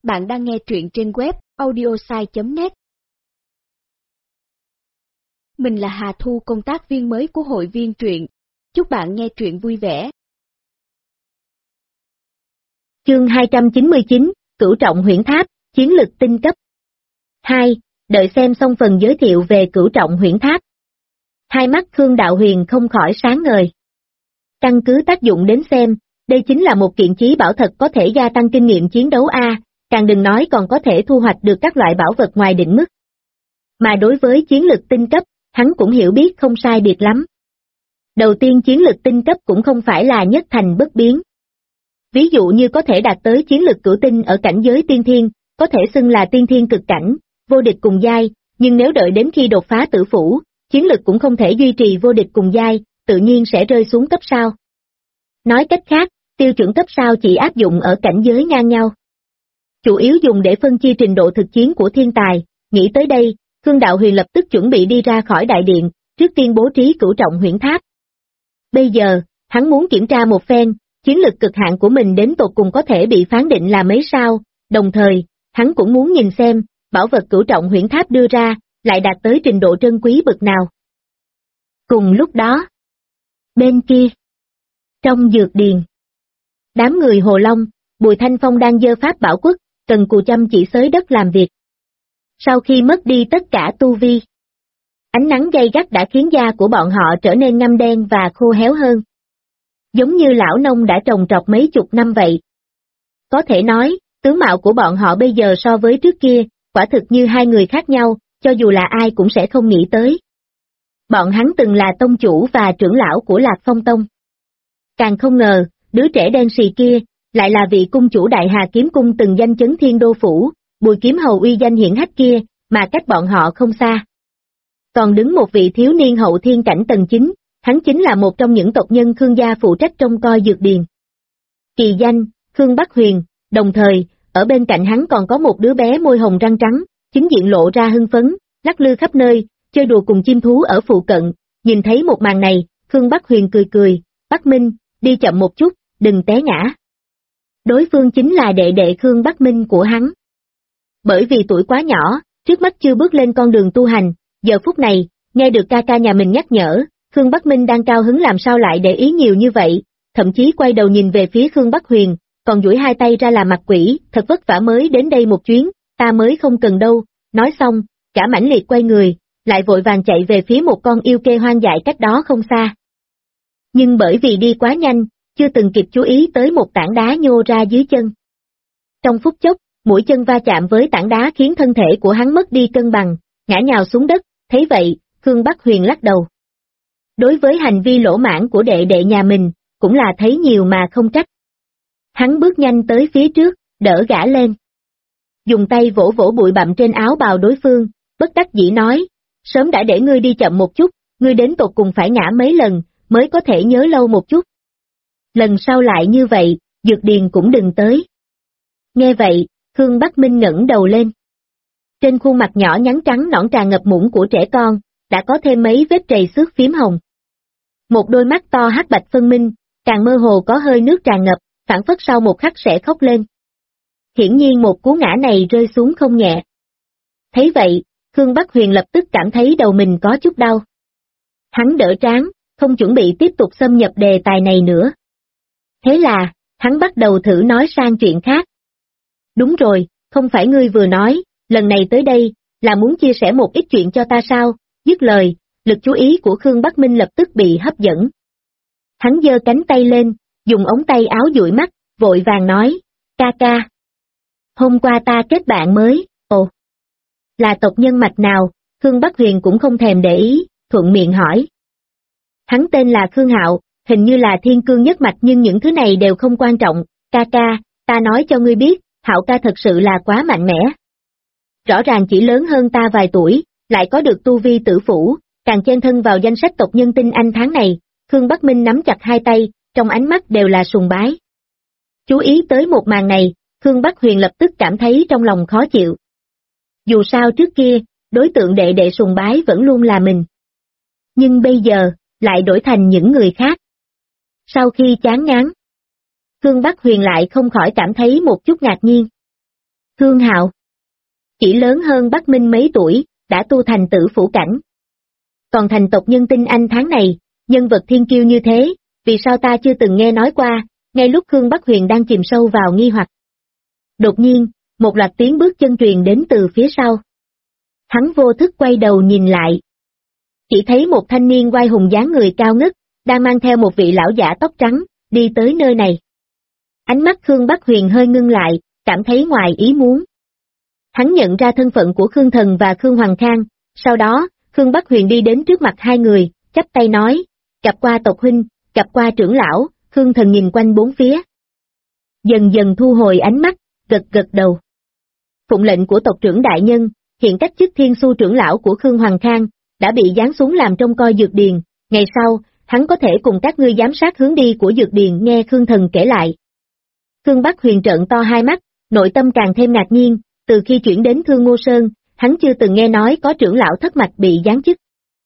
Bạn đang nghe truyện trên web audiosai.net. Mình là Hà Thu, công tác viên mới của hội viên truyện. Chúc bạn nghe truyện vui vẻ. Chương 299, Cửu Trọng Huyễn Tháp, chiến lực tinh cấp. 2. Đợi xem xong phần giới thiệu về Cửu Trọng Huyễn Tháp. Hai mắt Khương Đạo Huyền không khỏi sáng ngời. Căn cứ tác dụng đến xem, đây chính là một kiện chí bảo thật có thể gia tăng kinh nghiệm chiến đấu A, càng đừng nói còn có thể thu hoạch được các loại bảo vật ngoài định mức. Mà đối với chiến lực tinh cấp, hắn cũng hiểu biết không sai biệt lắm. Đầu tiên, chiến lực tinh cấp cũng không phải là nhất thành bất biến. Ví dụ như có thể đạt tới chiến lực cửu tinh ở cảnh giới tiên thiên, có thể xưng là tiên thiên cực cảnh, vô địch cùng giai, nhưng nếu đợi đến khi đột phá tử phủ, chiến lực cũng không thể duy trì vô địch cùng giai, tự nhiên sẽ rơi xuống cấp sao. Nói cách khác, tiêu chuẩn cấp sao chỉ áp dụng ở cảnh giới ngang nhau. Chủ yếu dùng để phân chia trình độ thực chiến của thiên tài. Nghĩ tới đây, Khương Đạo Huyền lập tức chuẩn bị đi ra khỏi đại điện, trước tiên bố trí Cửu Trọng Huyễn Tháp. Bây giờ, hắn muốn kiểm tra một phen, chiến lực cực hạn của mình đến tột cùng có thể bị phán định là mấy sao, đồng thời, hắn cũng muốn nhìn xem, bảo vật Cửu Trọng Huyễn Tháp đưa ra, lại đạt tới trình độ trân quý bậc nào. Cùng lúc đó, bên kia, trong dược điền, đám người Hồ Long, Bùi Thanh Phong đang giơ pháp bảo quất, cần cù chăm chỉ xới đất làm việc. Sau khi mất đi tất cả tu vi, ánh nắng gay gắt đã khiến da của bọn họ trở nên ngăm đen và khô héo hơn. Giống như lão nông đã trồng trọt mấy chục năm vậy. Có thể nói, tướng mạo của bọn họ bây giờ so với trước kia, quả thực như hai người khác nhau, cho dù là ai cũng sẽ không nghĩ tới. Bọn hắn từng là tông chủ và trưởng lão của Lạc Phong Tông. Càng không ngờ, đứa trẻ đen xì kia, lại là vị cung chủ Đại Hà Kiếm Cung từng danh chấn Thiên Đô Phủ, Bùi Kiếm Hầu uy danh hiển hách kia, mà cách bọn họ không xa. Còn đứng một vị thiếu niên hậu thiên cảnh tầng 9, hắn chính là một trong những tộc nhân Khương gia phụ trách trông coi dược điền. Kỳ danh, Khương Bắc Huyền, đồng thời, ở bên cạnh hắn còn có một đứa bé môi hồng răng trắng, chính diện lộ ra hưng phấn, lắc lư khắp nơi, chơi đùa cùng chim thú ở phụ cận. Nhìn thấy một màn này, Khương Bắc Huyền cười cười, Bắc Minh, đi chậm một chút, đừng té ngã. Đối phương chính là đệ đệ Khương Bắc Minh của hắn. Bởi vì tuổi quá nhỏ, trước mắt chưa bước lên con đường tu hành, giờ phút này, nghe được ca ca nhà mình nhắc nhở, Khương Bắc Minh đang cao hứng làm sao lại để ý nhiều như vậy, thậm chí quay đầu nhìn về phía Khương Bắc Huyền, còn duỗi hai tay ra làm mặt quỷ, thật vất vả mới đến đây một chuyến, ta mới không cần đâu. Nói xong, cả mãnh liệt quay người, lại vội vàng chạy về phía một con yêu kê hoang dại cách đó không xa. Nhưng bởi vì đi quá nhanh, chưa từng kịp chú ý tới một tảng đá nhô ra dưới chân. Trong phút chốc, mũi chân va chạm với tảng đá khiến thân thể của hắn mất đi cân bằng, ngã nhào xuống đất, thấy vậy, Khương Bắc Huyền lắc đầu. Đối với hành vi lỗ mãng của đệ đệ nhà mình, cũng là thấy nhiều mà không trách. Hắn bước nhanh tới phía trước, đỡ gã lên. Dùng tay vỗ vỗ bụi bặm trên áo bào đối phương, bất đắc dĩ nói, sớm đã để ngươi đi chậm một chút, ngươi đến tột cùng phải ngã mấy lần, mới có thể nhớ lâu một chút. Lần sau lại như vậy, dược điền cũng đừng tới. Nghe vậy, Khương Bắc Minh ngẩng đầu lên. Trên khuôn mặt nhỏ nhắn trắng nõn tràn ngập mụn của trẻ con, đã có thêm mấy vết trầy xước phím hồng. Một đôi mắt to hắc bạch phân minh, càng mơ hồ có hơi nước tràn ngập, phảng phất sau một khắc sẽ khóc lên. Hiển nhiên một cú ngã này rơi xuống không nhẹ. Thấy vậy, Khương Bắc Huyền lập tức cảm thấy đầu mình có chút đau. Hắn đỡ trán, không chuẩn bị tiếp tục xâm nhập đề tài này nữa. Thế là, hắn bắt đầu thử nói sang chuyện khác. Đúng rồi, không phải ngươi vừa nói, lần này tới đây, là muốn chia sẻ một ít chuyện cho ta sao? Dứt lời, lực chú ý của Khương Bắc Minh lập tức bị hấp dẫn. Hắn giơ cánh tay lên, dùng ống tay áo dụi mắt, vội vàng nói, ca ca. Hôm qua ta kết bạn mới, ồ. Là tộc nhân mạch nào? Khương Bắc Huyền cũng không thèm để ý, thuận miệng hỏi. Hắn tên là Khương Hạo, hình như là thiên cương nhất mạch nhưng những thứ này đều không quan trọng, ca ca, ta nói cho ngươi biết, Hạo ca thật sự là quá mạnh mẽ. Rõ ràng chỉ lớn hơn ta vài tuổi, lại có được tu vi tử phủ, càng chen thân vào danh sách tộc nhân tinh anh tháng này. Khương Bắc Minh nắm chặt hai tay, trong ánh mắt đều là sùng bái. Chú ý tới một màn này, Khương Bắc Huyền lập tức cảm thấy trong lòng khó chịu. Dù sao trước kia, đối tượng đệ đệ sùng bái vẫn luôn là mình. Nhưng bây giờ, lại đổi thành những người khác. Sau khi chán ngán, Khương Bắc Huyền lại không khỏi cảm thấy một chút ngạc nhiên. Khương Hạo. Chỉ lớn hơn Bắc Minh mấy tuổi, đã tu thành tử phủ cảnh. Còn thành tộc nhân tinh anh tháng này, nhân vật thiên kiêu như thế, vì sao ta chưa từng nghe nói qua, ngay lúc Khương Bắc Huyền đang chìm sâu vào nghi hoặc. Đột nhiên, một loạt tiếng bước chân truyền đến từ phía sau. Hắn vô thức quay đầu nhìn lại. Chỉ thấy một thanh niên oai hùng dáng người cao ngất, đang mang theo một vị lão giả tóc trắng, đi tới nơi này. Ánh mắt Khương Bắc Huyền hơi ngưng lại, cảm thấy ngoài ý muốn. Hắn nhận ra thân phận của Khương Thần và Khương Hoàng Khang, sau đó, Khương Bắc Huyền đi đến trước mặt hai người, chắp tay nói, gặp qua tộc huynh, gặp qua trưởng lão. Khương Thần nhìn quanh bốn phía. Dần dần thu hồi ánh mắt, gật gật đầu. Phụng lệnh của tộc trưởng đại nhân, hiện cách chức Thiên Xu trưởng lão của Khương Hoàng Khang, đã bị giáng xuống làm trông coi dược điền, ngày sau, hắn có thể cùng các ngươi giám sát hướng đi của dược điền, nghe Khương Thần kể lại. Khương Bắc Huyền trợn to hai mắt, nội tâm càng thêm ngạc nhiên, từ khi chuyển đến Thương Ngô Sơn, hắn chưa từng nghe nói có trưởng lão thất mạch bị giáng chức.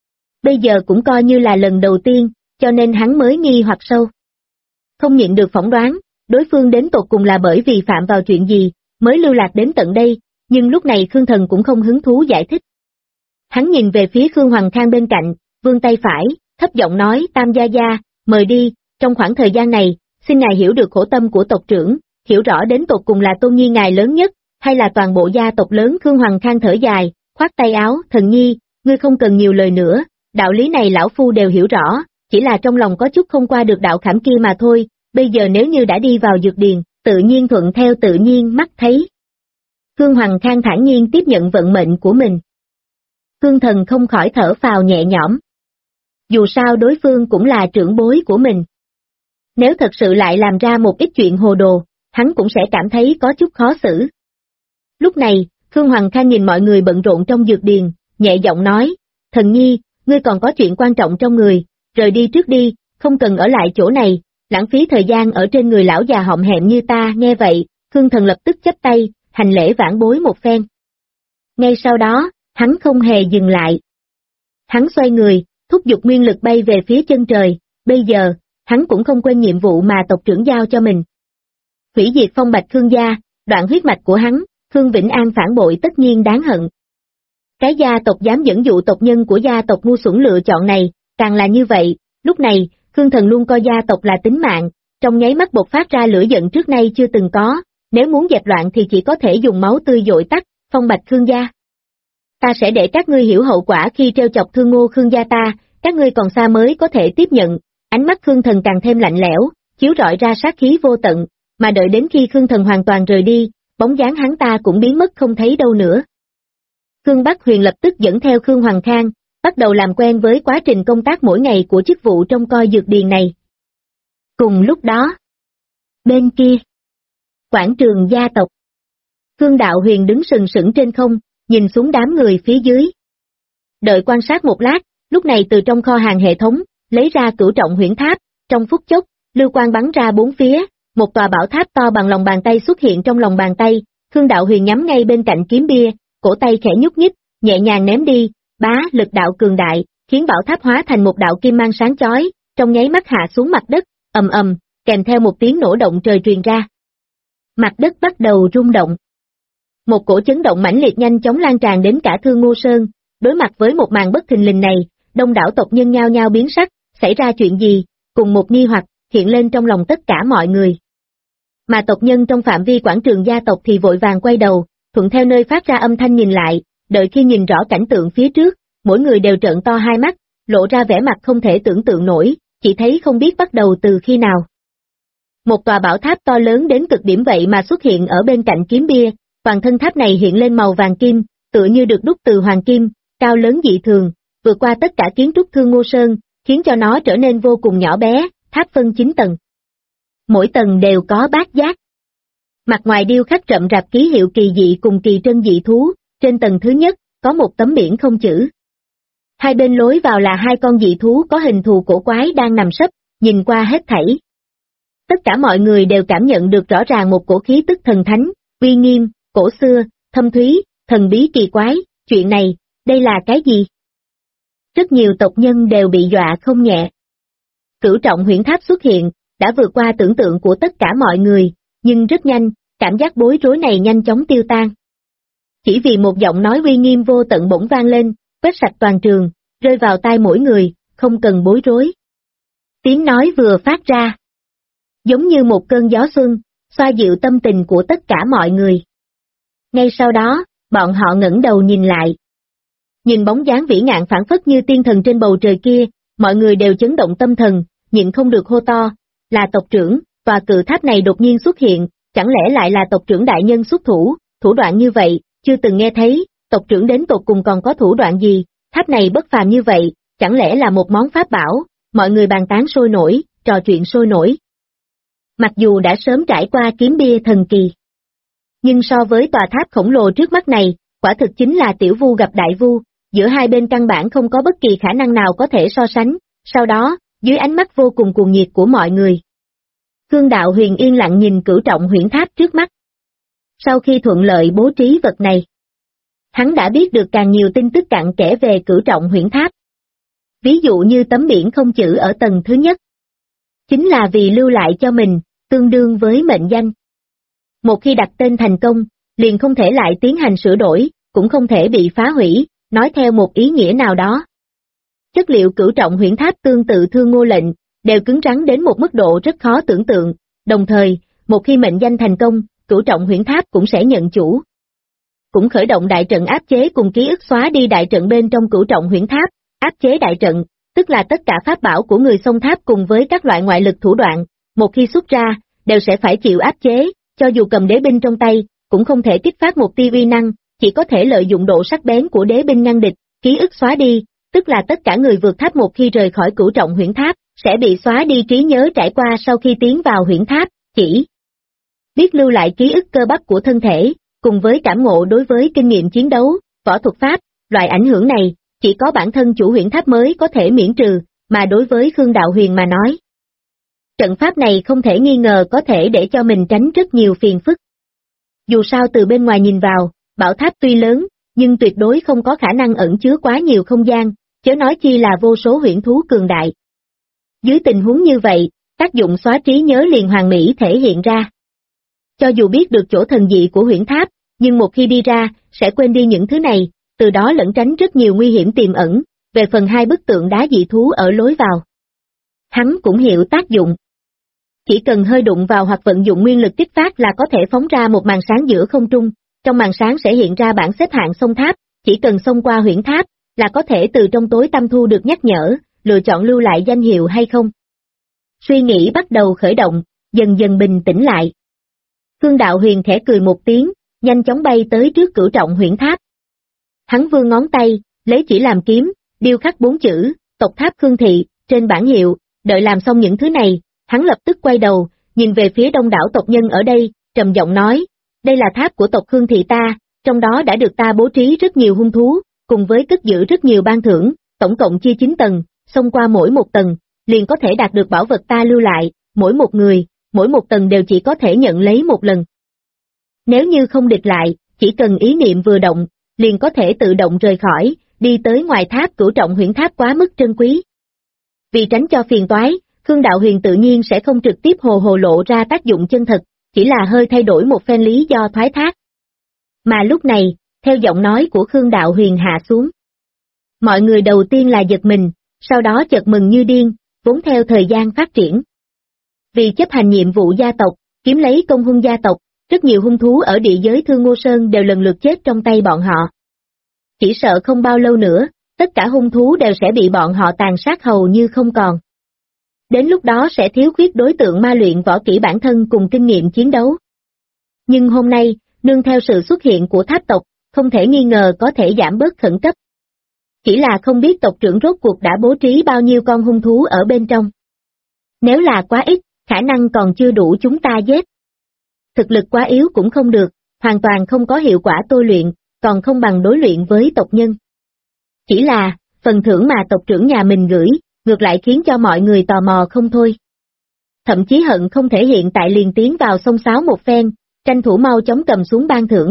Bây giờ cũng coi như là lần đầu tiên, cho nên hắn mới nghi hoặc sâu. Không nhịn được phỏng đoán, đối phương đến tột cùng là bởi vì phạm vào chuyện gì, mới lưu lạc đến tận đây, nhưng lúc này Khương Thần cũng không hứng thú giải thích. Hắn nhìn về phía Khương Hoàng Khang bên cạnh, vươn tay phải, thấp giọng nói, Tam gia gia, mời đi, trong khoảng thời gian này, xin ngài hiểu được khổ tâm của tộc trưởng, hiểu rõ đến tột cùng là Tôn Nhi ngài lớn nhất, hay là toàn bộ gia tộc lớn. Khương Hoàng Khang thở dài, khoát tay áo, Thần Nhi, ngươi không cần nhiều lời nữa, đạo lý này lão phu đều hiểu rõ, chỉ là trong lòng có chút không qua được đạo khảm kia mà thôi, bây giờ nếu như đã đi vào dược điền, tự nhiên thuận theo tự nhiên mắt thấy. Khương Hoàng Khang thản nhiên tiếp nhận vận mệnh của mình. Khương Thần không khỏi thở phào nhẹ nhõm. Dù sao đối phương cũng là trưởng bối của mình. Nếu thật sự lại làm ra một ít chuyện hồ đồ, hắn cũng sẽ cảm thấy có chút khó xử. Lúc này, Khương Hoàng Khang nhìn mọi người bận rộn trong dược điền, nhẹ giọng nói, Thần Nhi, ngươi còn có chuyện quan trọng trong người, rời đi trước đi, không cần ở lại chỗ này, lãng phí thời gian ở trên người lão già hõm hẹm như ta. Nghe vậy, Khương Thần lập tức chắp tay, hành lễ vãn bối một phen. Ngay sau đó, hắn không hề dừng lại. Hắn xoay người, thúc giục nguyên lực bay về phía chân trời, bây giờ, hắn cũng không quên nhiệm vụ mà tộc trưởng giao cho mình. Hủy diệt phong bạch Khương gia, đoạn huyết mạch của hắn, Khương Vĩnh An phản bội tất nhiên đáng hận. Cái gia tộc dám dẫn dụ tộc nhân của gia tộc ngu xuẩn lựa chọn này, càng là như vậy, lúc này, Khương Thần luôn coi gia tộc là tính mạng, trong nháy mắt bộc phát ra lửa giận trước nay chưa từng có, nếu muốn dẹp loạn thì chỉ có thể dùng máu tươi dội tắt, phong bạch Khương gia. Ta sẽ để các ngươi hiểu hậu quả khi trêu chọc Thương Ngô Khương gia ta, các ngươi còn xa mới có thể tiếp nhận. Ánh mắt Khương Thần càng thêm lạnh lẽo, chiếu rọi ra sát khí vô tận, mà đợi đến khi Khương Thần hoàn toàn rời đi, bóng dáng hắn ta cũng biến mất không thấy đâu nữa. Khương Bắc Huyền lập tức dẫn theo Khương Hoàng Khang, bắt đầu làm quen với quá trình công tác mỗi ngày của chức vụ trông coi dược điền này. Cùng lúc đó, bên kia, quảng trường gia tộc, Khương Đạo Huyền đứng sừng sững trên không, nhìn xuống đám người phía dưới. Đợi quan sát một lát, lúc này từ trong kho hàng hệ thống, lấy ra Cửu Trọng Huyễn Tháp, trong phút chốc, lưu quang bắn ra bốn phía, một tòa bảo tháp to bằng lòng bàn tay xuất hiện trong lòng bàn tay, Khương Đạo Huyền nhắm ngay bên cạnh kiếm bia, cổ tay khẽ nhúc nhích, nhẹ nhàng ném đi, bá, lực đạo cường đại, khiến bảo tháp hóa thành một đạo kim mang sáng chói, trong nháy mắt hạ xuống mặt đất, ầm ầm, kèm theo một tiếng nổ động trời truyền ra. Mặt đất bắt đầu rung động. Một cổ chấn động mãnh liệt nhanh chóng lan tràn đến cả Thương Ngô Sơn, đối mặt với một màn bất thình lình này, đông đảo tộc nhân nhao nhao biến sắc, xảy ra chuyện gì, cùng một nghi hoặc hiện lên trong lòng tất cả mọi người. Mà tộc nhân trong phạm vi quảng trường gia tộc thì vội vàng quay đầu, thuận theo nơi phát ra âm thanh nhìn lại, đợi khi nhìn rõ cảnh tượng phía trước, mỗi người đều trợn to hai mắt, lộ ra vẻ mặt không thể tưởng tượng nổi, chỉ thấy không biết bắt đầu từ khi nào. Một tòa bảo tháp to lớn đến cực điểm vậy mà xuất hiện ở bên cạnh kiếm bia, toàn thân tháp này hiện lên màu vàng kim, tựa như được đúc từ hoàng kim, cao lớn dị thường, vượt qua tất cả kiến trúc Thương Ngô Sơn, khiến cho nó trở nên vô cùng nhỏ bé, tháp phân 9 tầng. Mỗi tầng đều có bát giác. Mặt ngoài điêu khắc rậm rạp ký hiệu kỳ dị cùng kỳ trân dị thú, trên tầng thứ nhất, có một tấm biển không chữ. Hai bên lối vào là hai con dị thú có hình thù cổ quái đang nằm sấp, nhìn qua hết thảy. Tất cả mọi người đều cảm nhận được rõ ràng một cổ khí tức thần thánh, uy nghiêm, cổ xưa, thâm thúy, thần bí kỳ quái, chuyện này, đây là cái gì? Rất nhiều tộc nhân đều bị dọa không nhẹ. Cửu Trọng Huyễn Tháp xuất hiện, đã vượt qua tưởng tượng của tất cả mọi người, nhưng rất nhanh, cảm giác bối rối này nhanh chóng tiêu tan. Chỉ vì một giọng nói uy nghiêm vô tận bỗng vang lên, quét sạch toàn trường, rơi vào tai mỗi người, không cần bối rối. Tiếng nói vừa phát ra, giống như một cơn gió xuân, xoa dịu tâm tình của tất cả mọi người. Ngay sau đó, bọn họ ngẩng đầu nhìn lại. Nhìn bóng dáng vĩ ngạn phảng phất như tiên thần trên bầu trời kia, mọi người đều chấn động tâm thần, nhịn không được hô to, là tộc trưởng, tòa cự tháp này đột nhiên xuất hiện, chẳng lẽ lại là tộc trưởng đại nhân xuất thủ, thủ đoạn như vậy, chưa từng nghe thấy, tộc trưởng đến tột cùng còn có thủ đoạn gì, tháp này bất phàm như vậy, chẳng lẽ là một món pháp bảo, mọi người bàn tán sôi nổi, trò chuyện sôi nổi. Mặc dù đã sớm trải qua kiếm bia thần kỳ, nhưng so với tòa tháp khổng lồ trước mắt này, quả thực chính là tiểu vu gặp đại vu, giữa hai bên căn bản không có bất kỳ khả năng nào có thể so sánh, sau đó, dưới ánh mắt vô cùng cuồng nhiệt của mọi người. Khương Đạo Huyền yên lặng nhìn cửu trọng huyễn tháp trước mắt. Sau khi thuận lợi bố trí vật này, hắn đã biết được càng nhiều tin tức cặn kẽ về cửu trọng huyễn tháp. Ví dụ như tấm biển không chữ ở tầng thứ nhất, chính là vì lưu lại cho mình, tương đương với mệnh danh. Một khi đặt tên thành công, liền không thể lại tiến hành sửa đổi, cũng không thể bị phá hủy, nói theo một ý nghĩa nào đó. Chất liệu cửu trọng huyễn tháp tương tự Thương Ngô lệnh, đều cứng rắn đến một mức độ rất khó tưởng tượng, đồng thời, một khi mệnh danh thành công, cửu trọng huyễn tháp cũng sẽ nhận chủ. Cũng khởi động đại trận áp chế cùng ký ức xóa đi đại trận bên trong cửu trọng huyễn tháp, áp chế đại trận, tức là tất cả pháp bảo của người xông tháp cùng với các loại ngoại lực thủ đoạn, một khi xuất ra, đều sẽ phải chịu áp chế, cho dù cầm đế binh trong tay, cũng không thể kích phát một tia uy năng, chỉ có thể lợi dụng độ sắc bén của đế binh ngăn địch, ký ức xóa đi, tức là tất cả người vượt tháp một khi rời khỏi cửu trọng huyễn tháp, sẽ bị xóa đi trí nhớ trải qua sau khi tiến vào huyễn tháp, chỉ biết lưu lại ký ức cơ bắp của thân thể, cùng với cảm ngộ đối với kinh nghiệm chiến đấu, võ thuật pháp, loại ảnh hưởng này, chỉ có bản thân chủ huyễn tháp mới có thể miễn trừ, mà đối với Khương Đạo Huyền mà nói. Trận pháp này không thể nghi ngờ có thể để cho mình tránh rất nhiều phiền phức. Dù sao từ bên ngoài nhìn vào, bảo tháp tuy lớn, nhưng tuyệt đối không có khả năng ẩn chứa quá nhiều không gian, chớ nói chi là vô số huyễn thú cường đại. Dưới tình huống như vậy, tác dụng xóa trí nhớ liền hoàn mỹ thể hiện ra. Cho dù biết được chỗ thần dị của huyễn tháp, nhưng một khi đi ra, sẽ quên đi những thứ này, từ đó lẩn tránh rất nhiều nguy hiểm tiềm ẩn, về phần hai bức tượng đá dị thú ở lối vào. Hắn cũng hiểu tác dụng. Chỉ cần hơi đụng vào hoặc vận dụng nguyên lực kích phát là có thể phóng ra một màn sáng giữa không trung, trong màn sáng sẽ hiện ra bảng xếp hạng xông tháp, chỉ cần xông qua huyễn tháp, là có thể từ trong tối tăm thu được nhắc nhở, lựa chọn lưu lại danh hiệu hay không. Suy nghĩ bắt đầu khởi động, dần dần bình tĩnh lại. Khương Đạo Huyền khẽ cười một tiếng, nhanh chóng bay tới trước cửu trọng huyễn tháp. Hắn vươn ngón tay, lấy chỉ làm kiếm, điêu khắc 4 chữ, tộc tháp Khương Thị, trên bảng hiệu, đợi làm xong những thứ này, hắn lập tức quay đầu, nhìn về phía đông đảo tộc nhân ở đây, trầm giọng nói, đây là tháp của tộc Khương Thị ta, trong đó đã được ta bố trí rất nhiều hung thú, cùng với cất giữ rất nhiều ban thưởng, tổng cộng chia 9 tầng, xông qua mỗi một tầng, liền có thể đạt được bảo vật ta lưu lại, mỗi một người, mỗi một tầng đều chỉ có thể nhận lấy một lần. Nếu như không địch lại, chỉ cần ý niệm vừa động, liền có thể tự động rời khỏi, đi tới ngoài tháp cửu trọng huyễn tháp quá mức trân quý. Vì tránh cho phiền toái, Khương Đạo Huyền tự nhiên sẽ không trực tiếp hồ lộ ra tác dụng chân thật, chỉ là hơi thay đổi một phen lý do thoái thác. Mà lúc này, theo giọng nói của Khương Đạo Huyền hạ xuống, mọi người đầu tiên là giật mình, sau đó chợt mừng như điên, vốn theo thời gian phát triển. Vì chấp hành nhiệm vụ gia tộc, kiếm lấy công huân gia tộc, rất nhiều hung thú ở địa giới Thương Ngô Sơn đều lần lượt chết trong tay bọn họ. Chỉ sợ không bao lâu nữa, tất cả hung thú đều sẽ bị bọn họ tàn sát hầu như không còn. Đến lúc đó sẽ thiếu khuyết đối tượng ma luyện võ kỹ bản thân cùng kinh nghiệm chiến đấu. Nhưng hôm nay, nương theo sự xuất hiện của tháp tộc, không thể nghi ngờ có thể giảm bớt khẩn cấp. Chỉ là không biết tộc trưởng rốt cuộc đã bố trí bao nhiêu con hung thú ở bên trong. Nếu là quá ít, khả năng còn chưa đủ chúng ta giết. Thực lực quá yếu cũng không được, hoàn toàn không có hiệu quả tôi luyện, còn không bằng đối luyện với tộc nhân. Chỉ là, phần thưởng mà tộc trưởng nhà mình gửi, ngược lại khiến cho mọi người tò mò không thôi. Thậm chí hận không thể hiện tại liền tiến vào xông xáo một phen, tranh thủ mau chóng cầm xuống ban thưởng.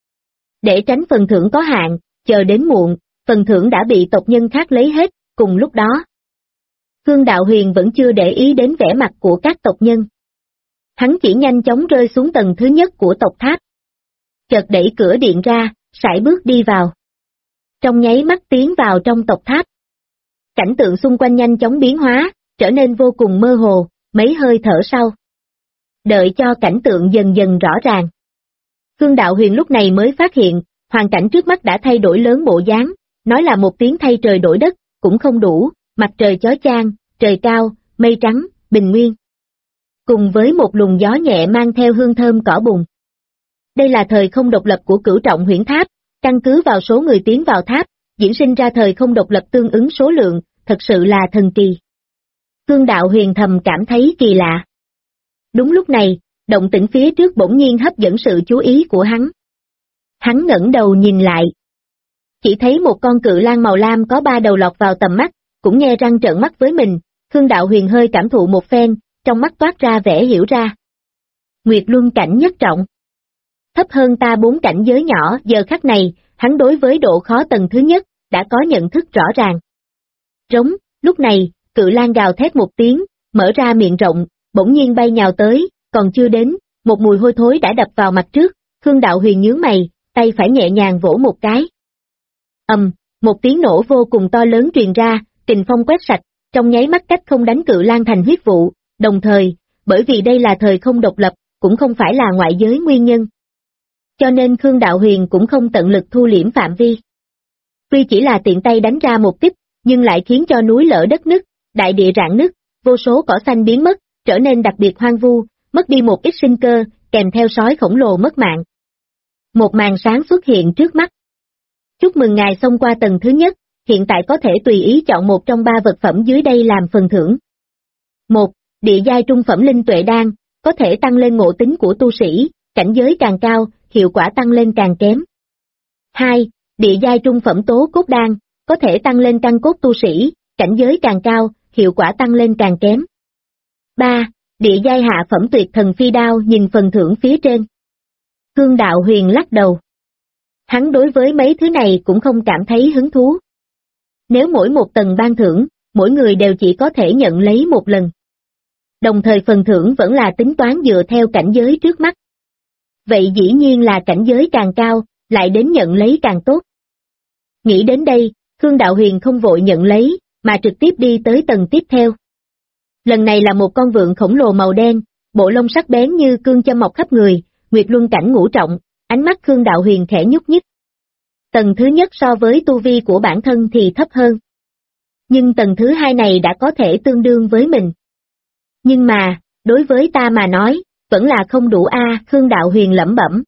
Để tránh phần thưởng có hạn, chờ đến muộn, phần thưởng đã bị tộc nhân khác lấy hết, cùng lúc đó. Khương Đạo Huyền vẫn chưa để ý đến vẻ mặt của các tộc nhân. Hắn chỉ nhanh chóng rơi xuống tầng thứ nhất của tộc tháp. Chợt đẩy cửa điện ra, sải bước đi vào. Trong nháy mắt tiến vào trong tộc tháp. Cảnh tượng xung quanh nhanh chóng biến hóa, trở nên vô cùng mơ hồ, mấy hơi thở sau. Đợi cho cảnh tượng dần dần rõ ràng. Khương Đạo Huyền lúc này mới phát hiện, hoàn cảnh trước mắt đã thay đổi lớn bộ dáng, nói là một tiếng thay trời đổi đất, cũng không đủ, mặt trời chói chang, trời cao, mây trắng, bình nguyên. Cùng với một luồng gió nhẹ mang theo hương thơm cỏ bùn. Đây là thời không độc lập của Cửu Trọng Huyễn Tháp, căn cứ vào số người tiến vào tháp, diễn sinh ra thời không độc lập tương ứng số lượng, thật sự là thần kỳ. Khương Đạo Huyền thầm cảm thấy kỳ lạ. Đúng lúc này, động tĩnh phía trước bỗng nhiên hấp dẫn sự chú ý của hắn. Hắn ngẩng đầu nhìn lại. Chỉ thấy một con cự lang màu lam có 3 đầu lọt vào tầm mắt, cũng nhe răng trợn mắt với mình. Khương Đạo Huyền hơi cảm thụ một phen, trong mắt toát ra vẻ hiểu ra. Nguyệt Luân cảnh nhất trọng. Thấp hơn ta 4 cảnh giới nhỏ, giờ khắc này, hắn đối với độ khó tầng thứ nhất, đã có nhận thức rõ ràng. Trống, lúc này, cự lang gào thét một tiếng, mở ra miệng rộng, bỗng nhiên bay nhào tới, còn chưa đến, một mùi hôi thối đã đập vào mặt trước, Khương Đạo Huyền nhướng mày, tay phải nhẹ nhàng vỗ một cái. Một tiếng nổ vô cùng to lớn truyền ra, kình phong quét sạch, trong nháy mắt cách không đánh cự lang thành huyết vụ, đồng thời, bởi vì đây là thời không độc lập, cũng không phải là ngoại giới nguyên nhân. Cho nên Khương Đạo Huyền cũng không tận lực thu liễm phạm vi. Tuy chỉ là tiện tay đánh ra một kích, nhưng lại khiến cho núi lở đất nứt, đại địa rạn nứt, vô số cỏ xanh biến mất, trở nên đặc biệt hoang vu, mất đi một ít sinh cơ, kèm theo sói khổng lồ mất mạng. Một màn sáng xuất hiện trước mắt. Chúc mừng ngài xông qua tầng thứ nhất, hiện tại có thể tùy ý chọn một trong 3 vật phẩm dưới đây làm phần thưởng. 1. Địa giai trung phẩm linh tuệ đan, có thể tăng lên ngộ tính của tu sĩ, cảnh giới càng cao, hiệu quả tăng lên càng kém. 2. Địa giai trung phẩm tố cốt đan, có thể tăng lên căn cốt tu sĩ, cảnh giới càng cao, hiệu quả tăng lên càng kém. 3. Địa giai hạ phẩm tuyệt thần phi đao, nhìn phần thưởng phía trên. Khương Đạo Huyền lắc đầu. Hắn đối với mấy thứ này cũng không cảm thấy hứng thú. Nếu mỗi một tầng ban thưởng, mỗi người đều chỉ có thể nhận lấy một lần. Đồng thời phần thưởng vẫn là tính toán dựa theo cảnh giới trước mắt. Vậy dĩ nhiên là cảnh giới càng cao, lại đến nhận lấy càng tốt. Nghĩ đến đây, Khương Đạo Huyền không vội nhận lấy, mà trực tiếp đi tới tầng tiếp theo. Lần này là một con vượn khổng lồ màu đen, bộ lông sắc bén như cương châm mọc khắp người, Nguyệt Luân cảnh ngũ trọng, ánh mắt Khương Đạo Huyền khẽ nhúc nhích. Tầng thứ nhất so với tu vi của bản thân thì thấp hơn. Nhưng tầng thứ hai này đã có thể tương đương với mình. Nhưng mà, đối với ta mà nói, vẫn là không đủ Khương Đạo Huyền lẩm bẩm.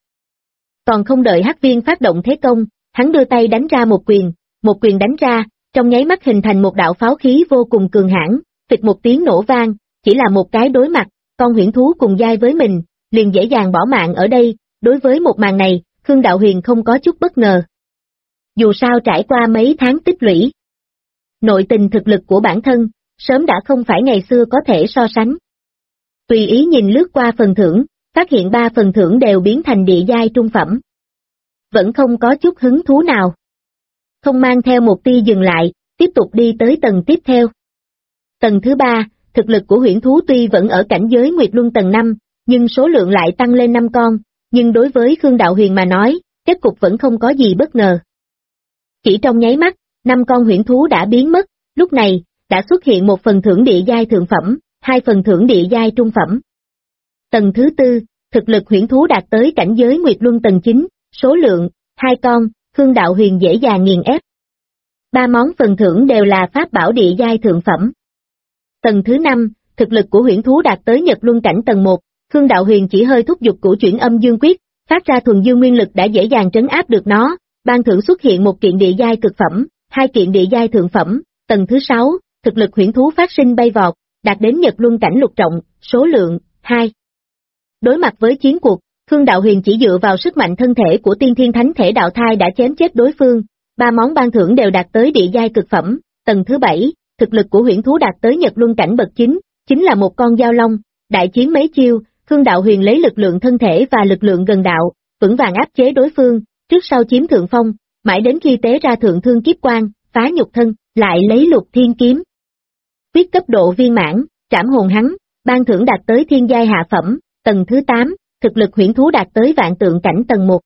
Còn không đợi Hắc Viên phát động thế công, hắn đưa tay đánh ra một quyền đánh ra, trong nháy mắt hình thành một đạo pháo khí vô cùng cường hãn, phịch một tiếng nổ vang, chỉ là một cái đối mặt, con huyễn thú cùng giai với mình, liền dễ dàng bỏ mạng ở đây, đối với một màn này, Khương Đạo Huyền không có chút bất ngờ. Dù sao trải qua mấy tháng tích lũy, nội tình thực lực của bản thân, sớm đã không phải ngày xưa có thể so sánh. Tùy ý nhìn lướt qua phần thưởng, phát hiện 3 phần thưởng đều biến thành địa giai trung phẩm. Vẫn không có chút hứng thú nào. Không mang theo một tia dừng lại, tiếp tục đi tới tầng tiếp theo. Tầng thứ 3, thực lực của huyễn thú tuy vẫn ở cảnh giới Nguyệt Luân tầng 5, nhưng số lượng lại tăng lên 5 con, nhưng đối với Khương Đạo Huyền mà nói, kết cục vẫn không có gì bất ngờ. Chỉ trong nháy mắt, 5 con huyễn thú đã biến mất, lúc này, đã xuất hiện một phần thưởng địa giai thượng phẩm, 2 phần thưởng địa giai trung phẩm. Tầng thứ 4, thực lực huyễn thú đạt tới cảnh giới Nguyệt Luân tầng 9, số lượng, 2 con, Khương Đạo Huyền dễ dàng nghiền ép. 3 món phần thưởng đều là pháp bảo địa giai thượng phẩm. Tầng thứ 5, thực lực của huyễn thú đạt tới Nhật Luân cảnh tầng 1, Khương Đạo Huyền chỉ hơi thúc giục cửu chuyển âm dương quyết, phát ra thuần dương nguyên lực đã dễ dàng trấn áp được nó, ban thưởng xuất hiện một kiện địa giai cực phẩm, 2 kiện địa giai thượng phẩm. Tầng thứ 6, thực lực huyễn thú phát sinh bay vọt, đạt đến Nhật Luân cảnh lục trọng, số lượng, 2. Đối mặt với chiến cuộc, Khương Đạo Huyền chỉ dựa vào sức mạnh thân thể của tiên thiên thánh thể đạo thai đã chém chết đối phương, 3 món ban thưởng đều đạt tới địa giai cực phẩm. Tầng thứ 7, thực lực của huyễn thú đạt tới Nhật Luân cảnh bậc 9, chính là một con dao long, đại chiến mấy chiêu, Khương Đạo Huyền lấy lực lượng thân thể và lực lượng gần đạo, vững vàng áp chế đối phương, trước sau chiếm thượng phong, mãi đến khi tế ra thượng thương kiếp quang, phá nhục thân, lại lấy lục thiên kiếm. Quyết cấp độ viên mãn, trảm hồn hắn, ban thưởng đạt tới thiên giai hạ phẩm, tầng thứ 8, thực lực huyễn thú đạt tới vạn tượng cảnh tầng 1.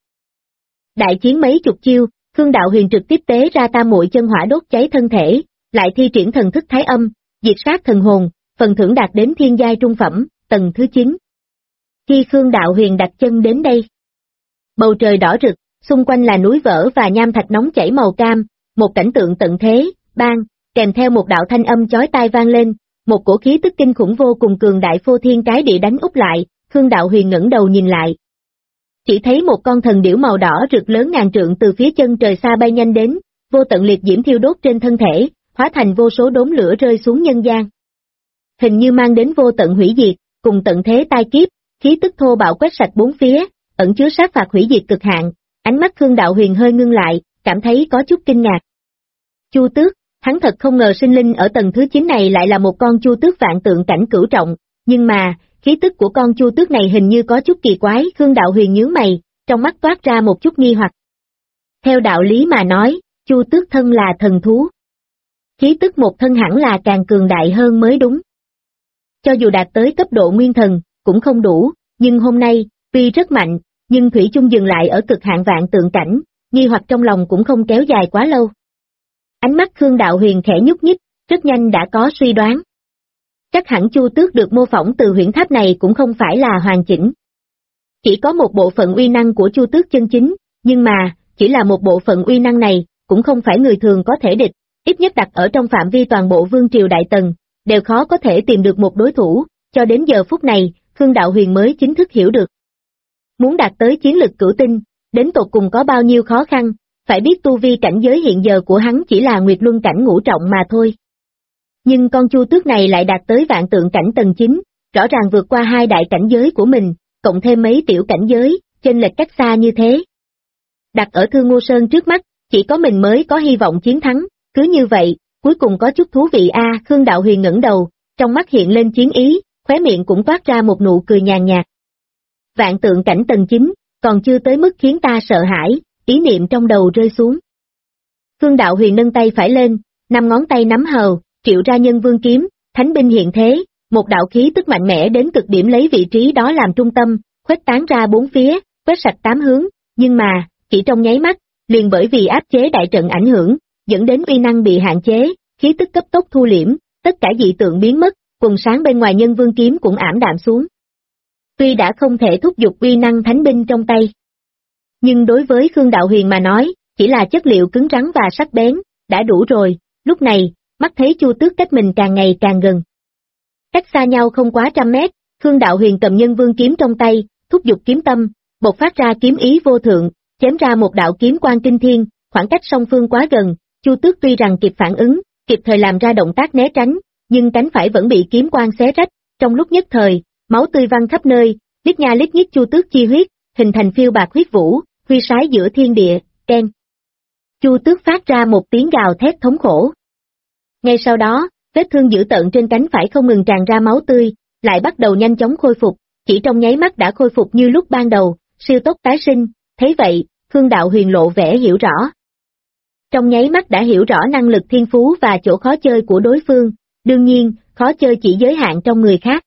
Đại chiến mấy chục chiêu, Khương Đạo Huyền trực tiếp tế ra tam muội chân hỏa đốt cháy thân thể, lại thi triển thần thức thái âm, diệt sát thần hồn, phần thưởng đạt đến thiên giai trung phẩm, tầng thứ 9. Khi Khương Đạo Huyền đặt chân đến đây, bầu trời đỏ rực, xung quanh là núi vỡ và nham thạch nóng chảy màu cam, một cảnh tượng tận thế, bang, kèm theo một đạo thanh âm chói tai vang lên, một cổ khí tức kinh khủng vô cùng cường đại phô thiên cái địa đánh úp lại, Khương Đạo Huyền ngẩng đầu nhìn lại. Chỉ thấy một con thần điểu màu đỏ rực lớn ngàn trượng từ phía chân trời xa bay nhanh đến, vô tận liệt diễm thiêu đốt trên thân thể, hóa thành vô số đốm lửa rơi xuống nhân gian. Hình như mang đến vô tận hủy diệt, cùng tận thế tai kiếp, khí tức thô bạo quét sạch bốn phía, ẩn chứa sát phạt hủy diệt cực hạn, ánh mắt Khương Đạo Huyền hơi ngưng lại, cảm thấy có chút kinh ngạc. Chu Tước, hắn thật không ngờ sinh linh ở tầng thứ 9 này lại là một con Chu Tước vạn tượng cảnh cửu trọng, nhưng mà, khí tức của con Chu Tước này hình như có chút kỳ quái, Khương Đạo Huyền nhướng mày, trong mắt toát ra một chút nghi hoặc. Theo đạo lý mà nói, Chu Tước thân là thần thú. Khí tức một thân hẳn là càng cường đại hơn mới đúng. Cho dù đạt tới cấp độ nguyên thần, cũng không đủ, nhưng hôm nay, tuy rất mạnh, nhưng thủy chung dừng lại ở cực hạn vạn tượng cảnh, nghi hoặc trong lòng cũng không kéo dài quá lâu. Ánh mắt Khương Đạo Huyền khẽ nhúc nhích, rất nhanh đã có suy đoán. Chắc hẳn Chu Tước được mô phỏng từ huyễn tháp này cũng không phải là hoàn chỉnh. Chỉ có một bộ phận uy năng của Chu Tước chân chính, nhưng mà, chỉ là một bộ phận uy năng này, cũng không phải người thường có thể địch, ít nhất đặt ở trong phạm vi toàn bộ vương triều Đại Tần, đều khó có thể tìm được một đối thủ, cho đến giờ phút này, Khương Đạo Huyền mới chính thức hiểu được. Muốn đạt tới chiến lực cửu tinh, đến tột cùng có bao nhiêu khó khăn, phải biết tu vi cảnh giới hiện giờ của hắn chỉ là Nguyệt Luân cảnh ngũ trọng mà thôi. Nhưng con Chu Tước này lại đạt tới vạn tượng cảnh tầng 9, rõ ràng vượt qua hai đại cảnh giới của mình, cộng thêm mấy tiểu cảnh giới, chênh lệch cách xa như thế. Đặt ở Thương Ngô Sơn trước mắt, chỉ có mình mới có hy vọng chiến thắng, cứ như vậy, cuối cùng có chút thú vị a. Khương Đạo Huyền ngẩng đầu, trong mắt hiện lên chiến ý, khóe miệng cũng toát ra một nụ cười nhàn nhạt. Vạn tượng cảnh tầng 9, còn chưa tới mức khiến ta sợ hãi, ý niệm trong đầu rơi xuống. Khương Đạo Huyền nâng tay phải lên, 5 ngón tay nắm hầu, triệu ra nhân vương kiếm, thánh binh hiện thế, một đạo khí tức mạnh mẽ đến cực điểm lấy vị trí đó làm trung tâm, khuếch tán ra bốn phía, quét sạch 8 hướng, nhưng mà, chỉ trong nháy mắt, liền bởi vì áp chế đại trận ảnh hưởng, dẫn đến uy năng bị hạn chế, khí tức cấp tốc thu liễm, tất cả dị tượng biến mất, quần sáng bên ngoài nhân vương kiếm cũng ảm đạm xuống. Tuy đã không thể thúc giục uy năng thánh binh trong tay, nhưng đối với Khương Đạo Huyền mà nói, chỉ là chất liệu cứng rắn và sắc bén, đã đủ rồi. Lúc này, mắt thấy Chu Tước cách mình càng ngày càng gần. Cách xa nhau không quá 100 mét, Khương Đạo Huyền cầm nhân vương kiếm trong tay, thúc giục kiếm tâm, bộc phát ra kiếm ý vô thượng, chém ra một đạo kiếm quang kinh thiên, khoảng cách song phương quá gần, Chu Tước tuy rằng kịp phản ứng, kịp thời làm ra động tác né tránh, nhưng cánh phải vẫn bị kiếm quang xé rách, trong lúc nhất thời, máu tươi văng khắp nơi, lít nha lít nhít Chu Tước chi huyết, hình thành phiêu bạc huyết vũ, huy sái giữa thiên địa, keng. Chu Tước phát ra một tiếng gào thét thống khổ. Ngay sau đó, vết thương dữ tợn trên cánh phải không ngừng tràn ra máu tươi, lại bắt đầu nhanh chóng khôi phục, chỉ trong nháy mắt đã khôi phục như lúc ban đầu, siêu tốc tái sinh, thấy vậy, Khương Đạo Huyền lộ vẻ hiểu rõ. Trong nháy mắt đã hiểu rõ năng lực thiên phú và chỗ khó chơi của đối phương, đương nhiên, khó chơi chỉ giới hạn trong người khác.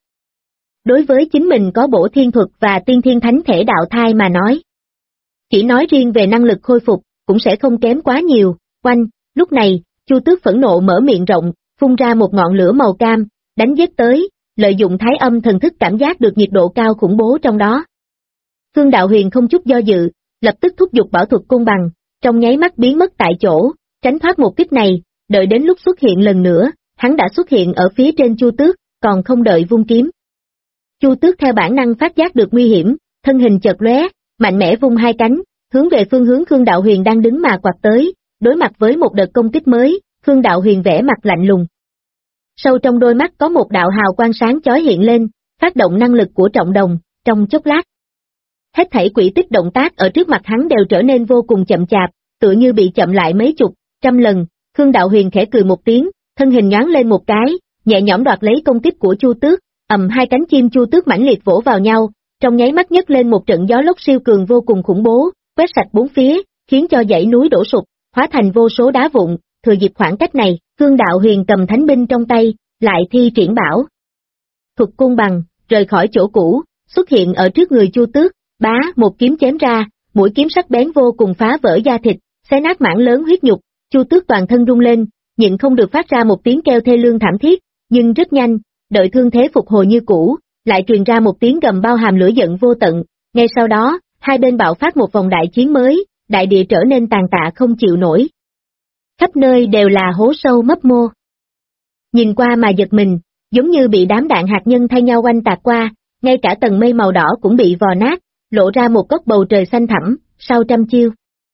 Đối với chính mình có bổ thiên thuật và tiên thiên thánh thể đạo thai mà nói. Chỉ nói riêng về năng lực khôi phục, cũng sẽ không kém quá nhiều, oanh, lúc này, Chu Tước phẫn nộ mở miệng rộng, phun ra một ngọn lửa màu cam, đánh giết tới, lợi dụng thái âm thần thức cảm giác được nhiệt độ cao khủng bố trong đó. Khương Đạo Huyền không chút do dự, lập tức thúc giục bảo thuật côn bằng, trong nháy mắt biến mất tại chỗ, tránh thoát một kích này, đợi đến lúc xuất hiện lần nữa, hắn đã xuất hiện ở phía trên Chu Tước, còn không đợi vung kiếm. Chu Tước theo bản năng phát giác được nguy hiểm, thân hình chợt lóe, mạnh mẽ vung hai cánh, hướng về phương hướng Khương Đạo Huyền đang đứng mà quạt tới, đối mặt với một đợt công kích mới, Khương Đạo Huyền vẽ mặt lạnh lùng. Sâu trong đôi mắt có một đạo hào quang sáng chói hiện lên, phát động năng lực của trọng đồng, trong chốc lát. Hết thảy quỹ tích động tác ở trước mặt hắn đều trở nên vô cùng chậm chạp, tựa như bị chậm lại mấy chục, trăm lần, Khương Đạo Huyền khẽ cười một tiếng, thân hình nhoáng lên một cái, nhẹ nhõm đoạt lấy công kích của Chu Tước, hai cánh chim Chu Tước mãnh liệt vỗ vào nhau, trong nháy mắt nhấc lên một trận gió lốc siêu cường vô cùng khủng bố, quét sạch bốn phía, khiến cho dãy núi đổ sụp, hóa thành vô số đá vụn, thừa dịp khoảng cách này, Khương Đạo Huyền cầm thánh binh trong tay, lại thi triển bảo thuật côn bằng, rời khỏi chỗ cũ, xuất hiện ở trước người Chu Tước, bá một kiếm chém ra, mũi kiếm sắc bén vô cùng phá vỡ da thịt, xé nát mảng lớn huyết nhục, Chu Tước toàn thân rung lên, nhịn không được phát ra một tiếng kêu thê lương thảm thiết, nhưng rất nhanh, đợi thương thế phục hồi như cũ, lại truyền ra một tiếng gầm bao hàm lửa giận vô tận, ngay sau đó, hai bên bạo phát một vòng đại chiến mới, đại địa trở nên tàn tạ không chịu nổi. Khắp nơi đều là hố sâu mấp mô. Nhìn qua mà giật mình, giống như bị đám đạn hạt nhân thay nhau oanh tạc qua, ngay cả tầng mây màu đỏ cũng bị vò nát, lộ ra một góc bầu trời xanh thẳm, sau trăm chiêu.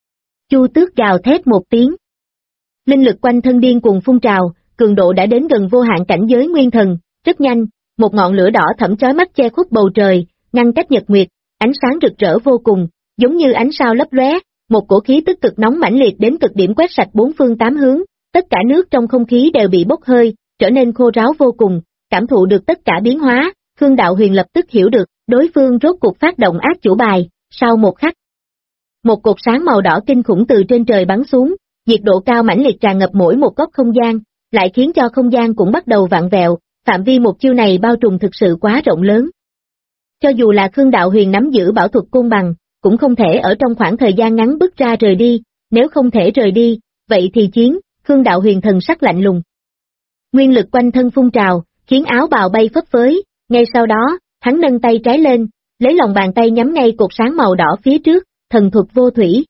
Chu Tước gào thét một tiếng. Linh lực quanh thân điên cuồng phun trào, cường độ đã đến gần vô hạn cảnh giới nguyên thần, rất nhanh, một ngọn lửa đỏ thẫm chói mắt che khuất bầu trời, ngăn cách nhật nguyệt, ánh sáng rực rỡ vô cùng, giống như ánh sao lấp lóe, một cổ khí tức cực nóng mãnh liệt đến cực điểm quét sạch bốn phương tám hướng, tất cả nước trong không khí đều bị bốc hơi, trở nên khô ráo vô cùng, cảm thụ được tất cả biến hóa, Khương Đạo Huyền lập tức hiểu được, đối phương rốt cuộc phát động ác chủ bài, sau một khắc. Một cột sáng màu đỏ kinh khủng từ trên trời bắn xuống, nhiệt độ cao mãnh liệt tràn ngập mỗi một góc không gian, lại khiến cho không gian cũng bắt đầu vặn vẹo, phạm vi một chiêu này bao trùm thực sự quá rộng lớn. Cho dù là Khương Đạo Huyền nắm giữ bảo thuật côn bằng, cũng không thể ở trong khoảng thời gian ngắn bước ra rời đi, nếu không thể rời đi, vậy thì chiến, Khương Đạo Huyền thần sắc lạnh lùng. Nguyên lực quanh thân phun trào, khiến áo bào bay phấp phới, ngay sau đó, hắn nâng tay trái lên, lấy lòng bàn tay nhắm ngay cột sáng màu đỏ phía trước, thần thuật vô thủy.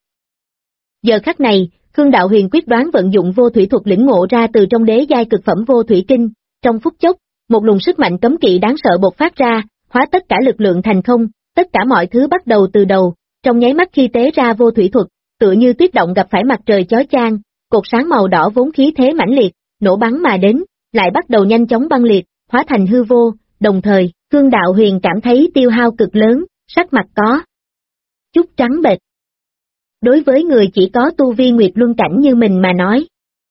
Giờ khắc này, Khương Đạo Huyền quyết đoán vận dụng vô thủy thuật lĩnh ngộ ra từ trong đế giai cực phẩm vô thủy kinh, trong phút chốc, một luồng sức mạnh cấm kỵ đáng sợ bộc phát ra, hóa tất cả lực lượng thành không, tất cả mọi thứ bắt đầu từ đầu, trong nháy mắt khi tế ra vô thủy thuật, tựa như tuyết động gặp phải mặt trời chói chang, cột sáng màu đỏ vốn khí thế mãnh liệt, nổ bắn mà đến, lại bắt đầu nhanh chóng băng liệt, hóa thành hư vô, đồng thời, Khương Đạo Huyền cảm thấy tiêu hao cực lớn, sắc mặt có chút trắng bệch. Đối với người chỉ có tu vi nguyệt luân cảnh như mình mà nói,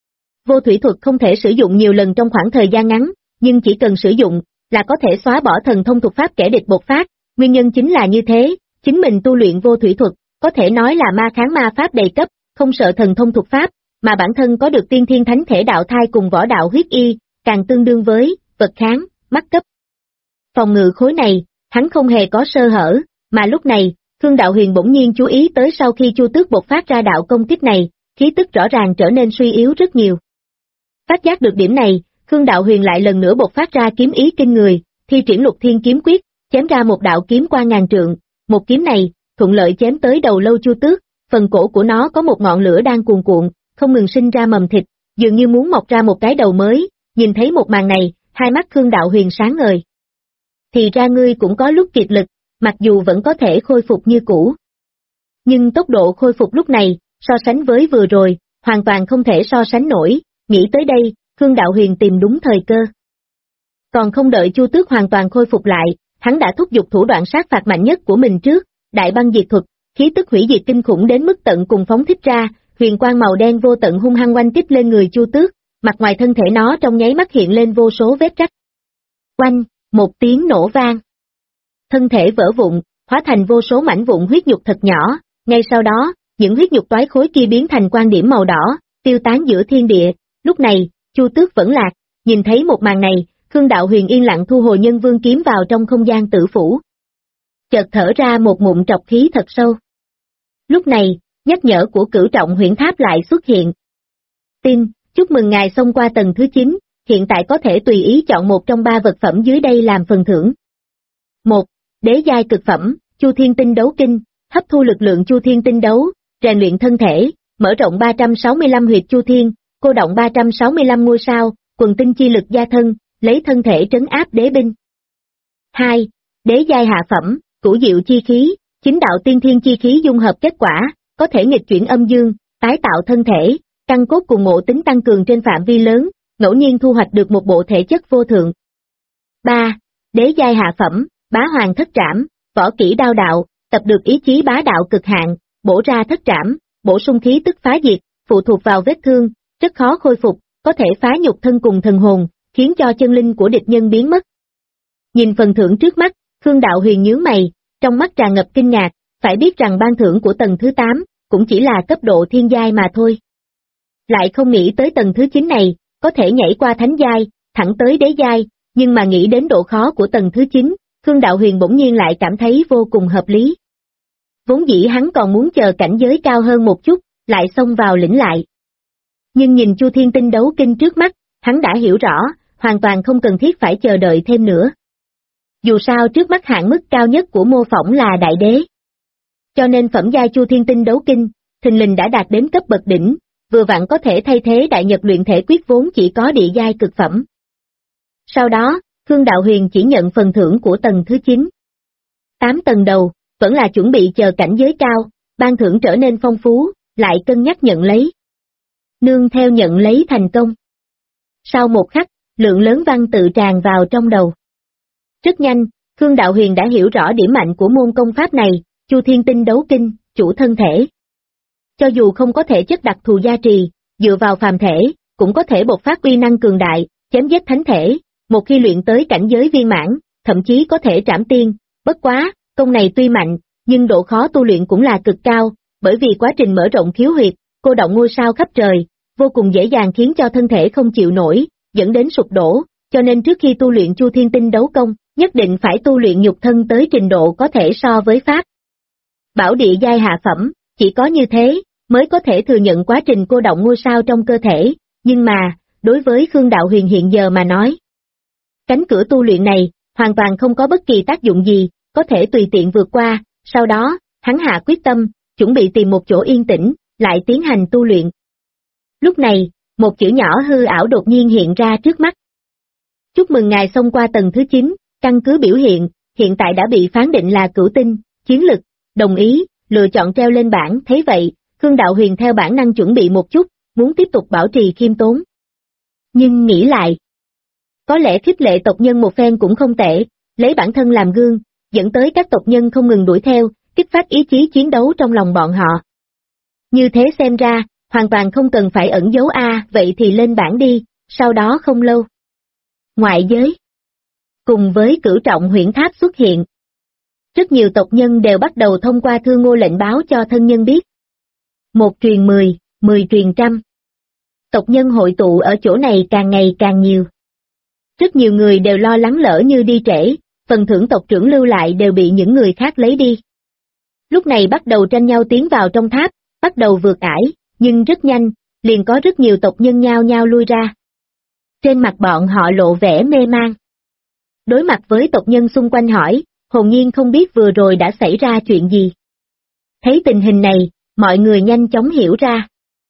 vô thủy thuật không thể sử dụng nhiều lần trong khoảng thời gian ngắn, nhưng chỉ cần sử dụng, là có thể xóa bỏ thần thông thuật pháp kẻ địch bộc phát, nguyên nhân chính là như thế, chính mình tu luyện vô thủy thuật, có thể nói là ma kháng ma pháp đầy cấp, không sợ thần thông thuật pháp, mà bản thân có được tiên thiên thánh thể đạo thai cùng võ đạo huyết y, càng tương đương với vật kháng, mắt cấp. Phòng ngự khối này, hắn không hề có sơ hở, mà lúc này, Khương Đạo Huyền bỗng nhiên chú ý tới sau khi Chu Tước bộc phát ra đạo công kích này, khí tức rõ ràng trở nên suy yếu rất nhiều. Phát giác được điểm này, Khương Đạo Huyền lại lần nữa bộc phát ra kiếm ý kinh người, thi triển Lục Thiên kiếm quyết, chém ra một đạo kiếm qua ngàn trượng, một kiếm này, thuận lợi chém tới đầu lâu Chu Tước, phần cổ của nó có một ngọn lửa đang cuồn cuộn, không ngừng sinh ra mầm thịt, dường như muốn mọc ra một cái đầu mới, nhìn thấy một màn này, hai mắt Khương Đạo Huyền sáng ngời. Thì ra ngươi cũng có lúc kiệt lực, mặc dù vẫn có thể khôi phục như cũ. Nhưng tốc độ khôi phục lúc này, so sánh với vừa rồi, hoàn toàn không thể so sánh nổi, nghĩ tới đây, Khương Đạo Huyền tìm đúng thời cơ. Còn không đợi Chu Tước hoàn toàn khôi phục lại, hắn đã thúc giục thủ đoạn sát phạt mạnh nhất của mình trước, đại băng diệt thuật, khí tức hủy diệt kinh khủng đến mức tận cùng phóng thích ra, huyền quang màu đen vô tận hung hăng oanh kích lên người Chu Tước, mặt ngoài thân thể nó trong nháy mắt hiện lên vô số vết rách. Oanh, một tiếng nổ vang. Thân thể vỡ vụn, hóa thành vô số mảnh vụn huyết nhục thật nhỏ, ngay sau đó, những huyết nhục toái khối kia biến thành quan điểm màu đỏ, tiêu tán giữa thiên địa, lúc này, Chu Tước vẫn lạc, nhìn thấy một màn này, Khương Đạo Huyền yên lặng thu hồi nhân vương kiếm vào trong không gian tử phủ. Chợt thở ra một ngụm trọc khí thật sâu. Lúc này, nhắc nhở của Cửu Trọng Huyễn Tháp lại xuất hiện. Tin, chúc mừng ngài xông qua tầng thứ 9, hiện tại có thể tùy ý chọn một trong 3 vật phẩm dưới đây làm phần thưởng. 1. Đế giai cực phẩm, Chu Thiên Tinh Đấu Kinh, hấp thu lực lượng Chu Thiên Tinh Đấu, rèn luyện thân thể, mở rộng 365 huyệt Chu Thiên, cô động 365 ngôi sao, quần tinh chi lực gia thân, lấy thân thể trấn áp đế binh. 2. Đế giai hạ phẩm, Cửu Diệu Chi Khí, chính đạo tiên thiên chi khí dung hợp kết quả, có thể nghịch chuyển âm dương, tái tạo thân thể, căn cốt cùng ngộ tính tăng cường trên phạm vi lớn, ngẫu nhiên thu hoạch được một bộ thể chất vô thượng. 3. Đế giai hạ phẩm, Bá Hoàng Thất Trảm, võ kỹ đao đạo, tập được ý chí bá đạo cực hạn, bổ ra thất trảm, bổ sung khí tức phá diệt, phụ thuộc vào vết thương, rất khó khôi phục, có thể phá nhục thân cùng thần hồn, khiến cho chân linh của địch nhân biến mất. Nhìn phần thưởng trước mắt, Khương Đạo Huyền nhướng mày, trong mắt tràn ngập kinh ngạc, phải biết rằng ban thưởng của tầng thứ 8, cũng chỉ là cấp độ thiên giai mà thôi. Lại không nghĩ tới tầng thứ 9 này, có thể nhảy qua thánh giai, thẳng tới đế giai, nhưng mà nghĩ đến độ khó của tầng thứ 9, Khương Đạo Huyền bỗng nhiên lại cảm thấy vô cùng hợp lý. Vốn dĩ hắn còn muốn chờ cảnh giới cao hơn một chút, lại xông vào lĩnh lại. Nhưng nhìn Chu Thiên Tinh đấu kinh trước mắt, hắn đã hiểu rõ, hoàn toàn không cần thiết phải chờ đợi thêm nữa. Dù sao trước mắt hạn mức cao nhất của mô phỏng là đại đế. Cho nên phẩm giai Chu Thiên Tinh đấu kinh, thình lình đã đạt đến cấp bậc đỉnh, vừa vặn có thể thay thế đại nhật luyện thể quyết vốn chỉ có địa giai cực phẩm. Sau đó, Khương Đạo Huyền chỉ nhận phần thưởng của tầng thứ 9. 8 tầng đầu, vẫn là chuẩn bị chờ cảnh giới cao, ban thưởng trở nên phong phú, lại cân nhắc nhận lấy. Nương theo nhận lấy thành công. Sau một khắc, lượng lớn văn tự tràn vào trong đầu. Rất nhanh, Khương Đạo Huyền đã hiểu rõ điểm mạnh của môn công pháp này, Chu Thiên Tinh đấu kinh, chủ thân thể. Cho dù không có thể chất đặc thù gia trì, dựa vào phàm thể, cũng có thể bộc phát uy năng cường đại, chém giết thánh thể, một khi luyện tới cảnh giới viên mãn, thậm chí có thể trảm tiên, bất quá, công này tuy mạnh, nhưng độ khó tu luyện cũng là cực cao, bởi vì quá trình mở rộng khiếu huyệt, cô động ngôi sao khắp trời, vô cùng dễ dàng khiến cho thân thể không chịu nổi, dẫn đến sụp đổ, cho nên trước khi tu luyện Chu Thiên Tinh đấu công, nhất định phải tu luyện nhục thân tới trình độ có thể so với pháp bảo địa giai hạ phẩm, chỉ có như thế, mới có thể thừa nhận quá trình cô động ngôi sao trong cơ thể, nhưng mà, đối với Khương Đạo Huyền hiện giờ mà nói, cánh cửa tu luyện này, hoàn toàn không có bất kỳ tác dụng gì, có thể tùy tiện vượt qua, sau đó, hắn hạ quyết tâm, chuẩn bị tìm một chỗ yên tĩnh, lại tiến hành tu luyện. Lúc này, một chữ nhỏ hư ảo đột nhiên hiện ra trước mắt. Chúc mừng ngài xông qua tầng thứ 9, căn cứ biểu hiện, hiện tại đã bị phán định là cửu tinh, chiến lực, đồng ý, lựa chọn treo lên bảng, thấy vậy, Khương Đạo Huyền theo bản năng chuẩn bị một chút, muốn tiếp tục bảo trì khiêm tốn. Nhưng nghĩ lại, có lẽ khích lệ tộc nhân một phen cũng không tệ, lấy bản thân làm gương, dẫn tới các tộc nhân không ngừng đuổi theo, kích phát ý chí chiến đấu trong lòng bọn họ. Như thế xem ra, hoàn toàn không cần phải ẩn giấu vậy thì lên bảng đi, sau đó không lâu. Ngoại giới cùng với cửu trọng huyễn tháp xuất hiện. Rất nhiều tộc nhân đều bắt đầu thông qua thư ngô lệnh báo cho thân nhân biết. 1 truyền 10, 10 truyền trăm. Tộc nhân hội tụ ở chỗ này càng ngày càng nhiều. Rất nhiều người đều lo lắng lỡ như đi trễ, phần thưởng tộc trưởng lưu lại đều bị những người khác lấy đi. Lúc này bắt đầu tranh nhau tiến vào trong tháp, bắt đầu vượt ải, nhưng rất nhanh, liền có rất nhiều tộc nhân nhao nhao lui ra. Trên mặt bọn họ lộ vẻ mê man. Đối mặt với tộc nhân xung quanh hỏi, hồn nhiên không biết vừa rồi đã xảy ra chuyện gì. Thấy tình hình này, mọi người nhanh chóng hiểu ra.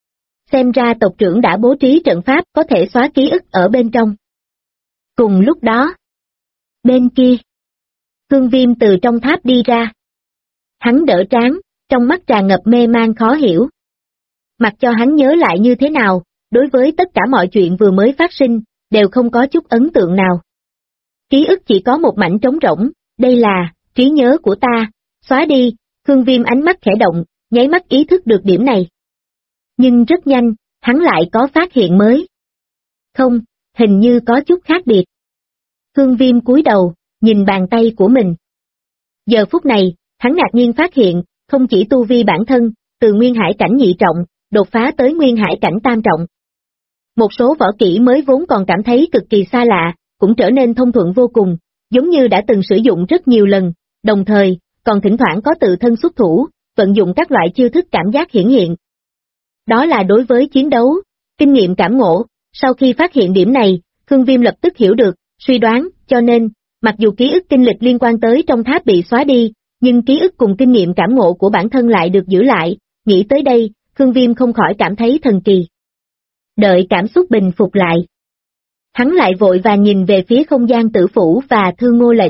Xem ra tộc trưởng đã bố trí trận pháp có thể xóa ký ức ở bên trong. Cùng lúc đó, bên kia, Khương Viêm từ trong tháp đi ra. Hắn đỡ trán, trong mắt tràn ngập mê man khó hiểu. Mặc cho hắn nhớ lại như thế nào, đối với tất cả mọi chuyện vừa mới phát sinh, đều không có chút ấn tượng nào. Ký ức chỉ có một mảnh trống rỗng, đây là trí nhớ của ta, xóa đi, Khương Viêm ánh mắt khẽ động, nháy mắt ý thức được điểm này. Nhưng rất nhanh, hắn lại có phát hiện mới. Không, hình như có chút khác biệt. Khương Viêm cúi đầu, nhìn bàn tay của mình. Giờ phút này, hắn ngạc nhiên phát hiện, không chỉ tu vi bản thân, từ nguyên hải cảnh nhị trọng, đột phá tới nguyên hải cảnh tam trọng. Một số võ kỹ mới vốn còn cảm thấy cực kỳ xa lạ, cũng trở nên thông thuận vô cùng, giống như đã từng sử dụng rất nhiều lần, đồng thời, còn thỉnh thoảng có tự thân xuất thủ, vận dụng các loại chiêu thức cảm giác hiển hiện. Đó là đối với chiến đấu, kinh nghiệm cảm ngộ, sau khi phát hiện điểm này, Khương Viêm lập tức hiểu được, suy đoán, cho nên, mặc dù ký ức kinh lịch liên quan tới trong tháp bị xóa đi, nhưng ký ức cùng kinh nghiệm cảm ngộ của bản thân lại được giữ lại, nghĩ tới đây, Khương Viêm không khỏi cảm thấy thần kỳ. Đợi cảm xúc bình phục lại. Hắn lại vội và nhìn về phía không gian tử phủ và thư ngô lệnh.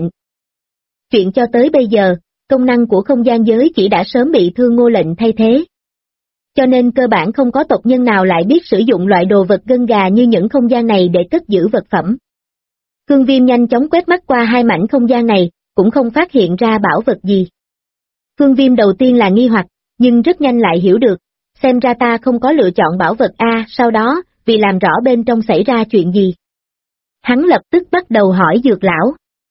Chuyện cho tới bây giờ, công năng của không gian giới chỉ đã sớm bị thư ngô lệnh thay thế. Cho nên cơ bản không có tộc nhân nào lại biết sử dụng loại đồ vật gân gà như những không gian này để cất giữ vật phẩm. Khương Viêm nhanh chóng quét mắt qua hai mảnh không gian này, cũng không phát hiện ra bảo vật gì. Khương Viêm đầu tiên là nghi hoặc, nhưng rất nhanh lại hiểu được, xem ra ta không có lựa chọn bảo vật sau đó, vì làm rõ bên trong xảy ra chuyện gì. Hắn lập tức bắt đầu hỏi Dược Lão.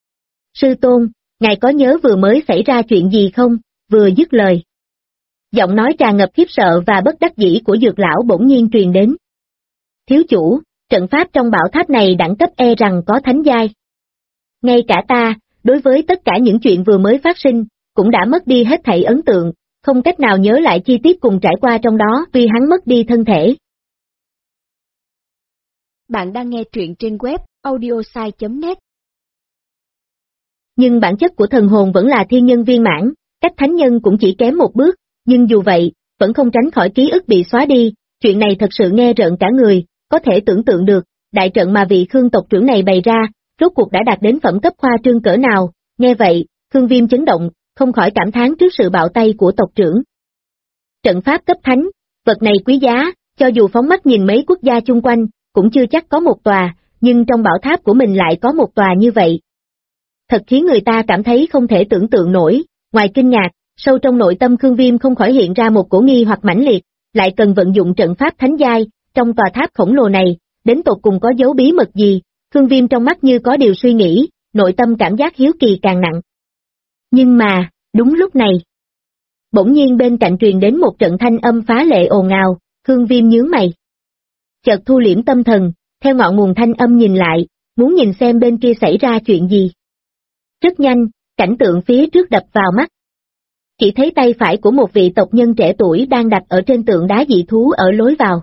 Sư Tôn, ngài có nhớ vừa mới xảy ra chuyện gì không? Vừa dứt lời. Giọng nói tràn ngập khiếp sợ và bất đắc dĩ của Dược Lão bỗng nhiên truyền đến. Thiếu chủ, trận pháp trong bảo tháp này đẳng cấp rằng có thánh giai. Ngay cả ta, đối với tất cả những chuyện vừa mới phát sinh, cũng đã mất đi hết thảy ấn tượng, không cách nào nhớ lại chi tiết cùng trải qua trong đó vì hắn mất đi thân thể. Bạn đang nghe truyện trên web audiosai.net. Nhưng bản chất của thần hồn vẫn là thiên nhân viên mãn, cách thánh nhân cũng chỉ kém một bước, nhưng dù vậy, vẫn không tránh khỏi ký ức bị xóa đi, chuyện này thật sự nghe rợn cả người, có thể tưởng tượng được, đại trận mà vị Khương tộc trưởng này bày ra, rốt cuộc đã đạt đến phẩm cấp khoa trương cỡ nào, nghe vậy, Khương Viêm chấn động, không khỏi cảm thán trước sự bạo tay của tộc trưởng. Trận pháp cấp thánh, vật này quý giá, cho dù phóng mắt nhìn mấy quốc gia chung quanh, cũng chưa chắc có một tòa, nhưng trong bảo tháp của mình lại có một tòa như vậy. Thật khiến người ta cảm thấy không thể tưởng tượng nổi, ngoài kinh ngạc, sâu trong nội tâm Khương Viêm không khỏi hiện ra một cổ nghi hoặc mãnh liệt, lại cần vận dụng trận pháp thánh giai, trong tòa tháp khổng lồ này, đến tột cùng có dấu bí mật gì, Khương Viêm trong mắt như có điều suy nghĩ, nội tâm cảm giác hiếu kỳ càng nặng. Nhưng mà, đúng lúc này, bỗng nhiên bên cạnh truyền đến một trận thanh âm phá lệ ồn ào, Khương Viêm nhướng mày. Chợt thu liễm tâm thần, theo ngọn nguồn thanh âm nhìn lại, muốn nhìn xem bên kia xảy ra chuyện gì. Rất nhanh, cảnh tượng phía trước đập vào mắt. Chỉ thấy tay phải của một vị tộc nhân trẻ tuổi đang đặt ở trên tượng đá dị thú ở lối vào.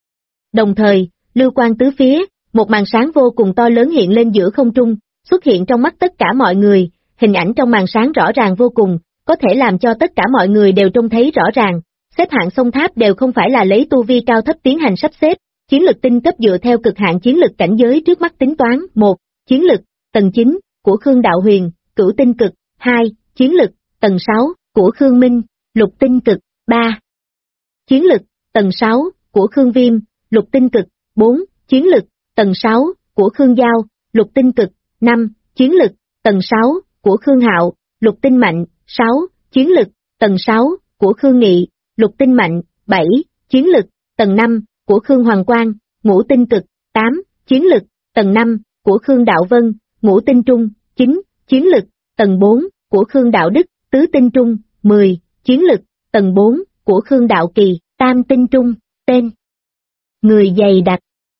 Đồng thời, lưu quang tứ phía, một màn sáng vô cùng to lớn hiện lên giữa không trung, xuất hiện trong mắt tất cả mọi người, hình ảnh trong màn sáng rõ ràng vô cùng, có thể làm cho tất cả mọi người đều trông thấy rõ ràng, xếp hạng sông tháp đều không phải là lấy tu vi cao thấp tiến hành sắp xếp, chiến lực tinh cấp dựa theo cực hạn chiến lực cảnh giới trước mắt tính toán. 1. Chiến lực, tầng 9, của Khương Đạo Huyền, cửu tinh cực. 2. Chiến lực, tầng 6, của Khương Minh, lục tinh cực. 3. Chiến lực, tầng 6, của Khương Viêm, lục tinh cực. 4. Chiến lực, tầng 6, của Khương Giao, lục tinh cực. 5. Chiến lực, tầng 6, của Khương Hạo, lục tinh mạnh. 6. Chiến lực, tầng 6, của Khương Nghị, lục tinh mạnh. 7. Chiến lực, tầng 5, của Khương Hoàng Quang, ngũ tinh cực. 8. Chiến lực, tầng 5, của Khương Đạo Vân, ngũ tinh trung. 9. Chiến lực, tầng 4, của Khương Đạo Đức, tứ tinh trung. 10. Chiến lực, tầng 4, của Khương Đạo Kỳ, tam tinh trung. Tên người dày đặc.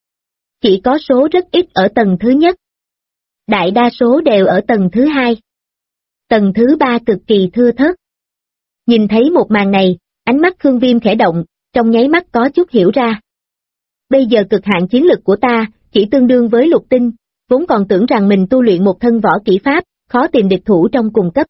Chỉ có số rất ít ở tầng thứ nhất. Đại đa số đều ở tầng thứ 2. Tầng thứ 3 cực kỳ thưa thớt. Nhìn thấy một màn này, ánh mắt Khương Viêm khẽ động, trong nháy mắt có chút hiểu ra. Bây giờ cực hạn chiến lực của ta, chỉ tương đương với lục tinh, vốn còn tưởng rằng mình tu luyện một thân võ kỹ pháp, khó tìm địch thủ trong cùng cấp.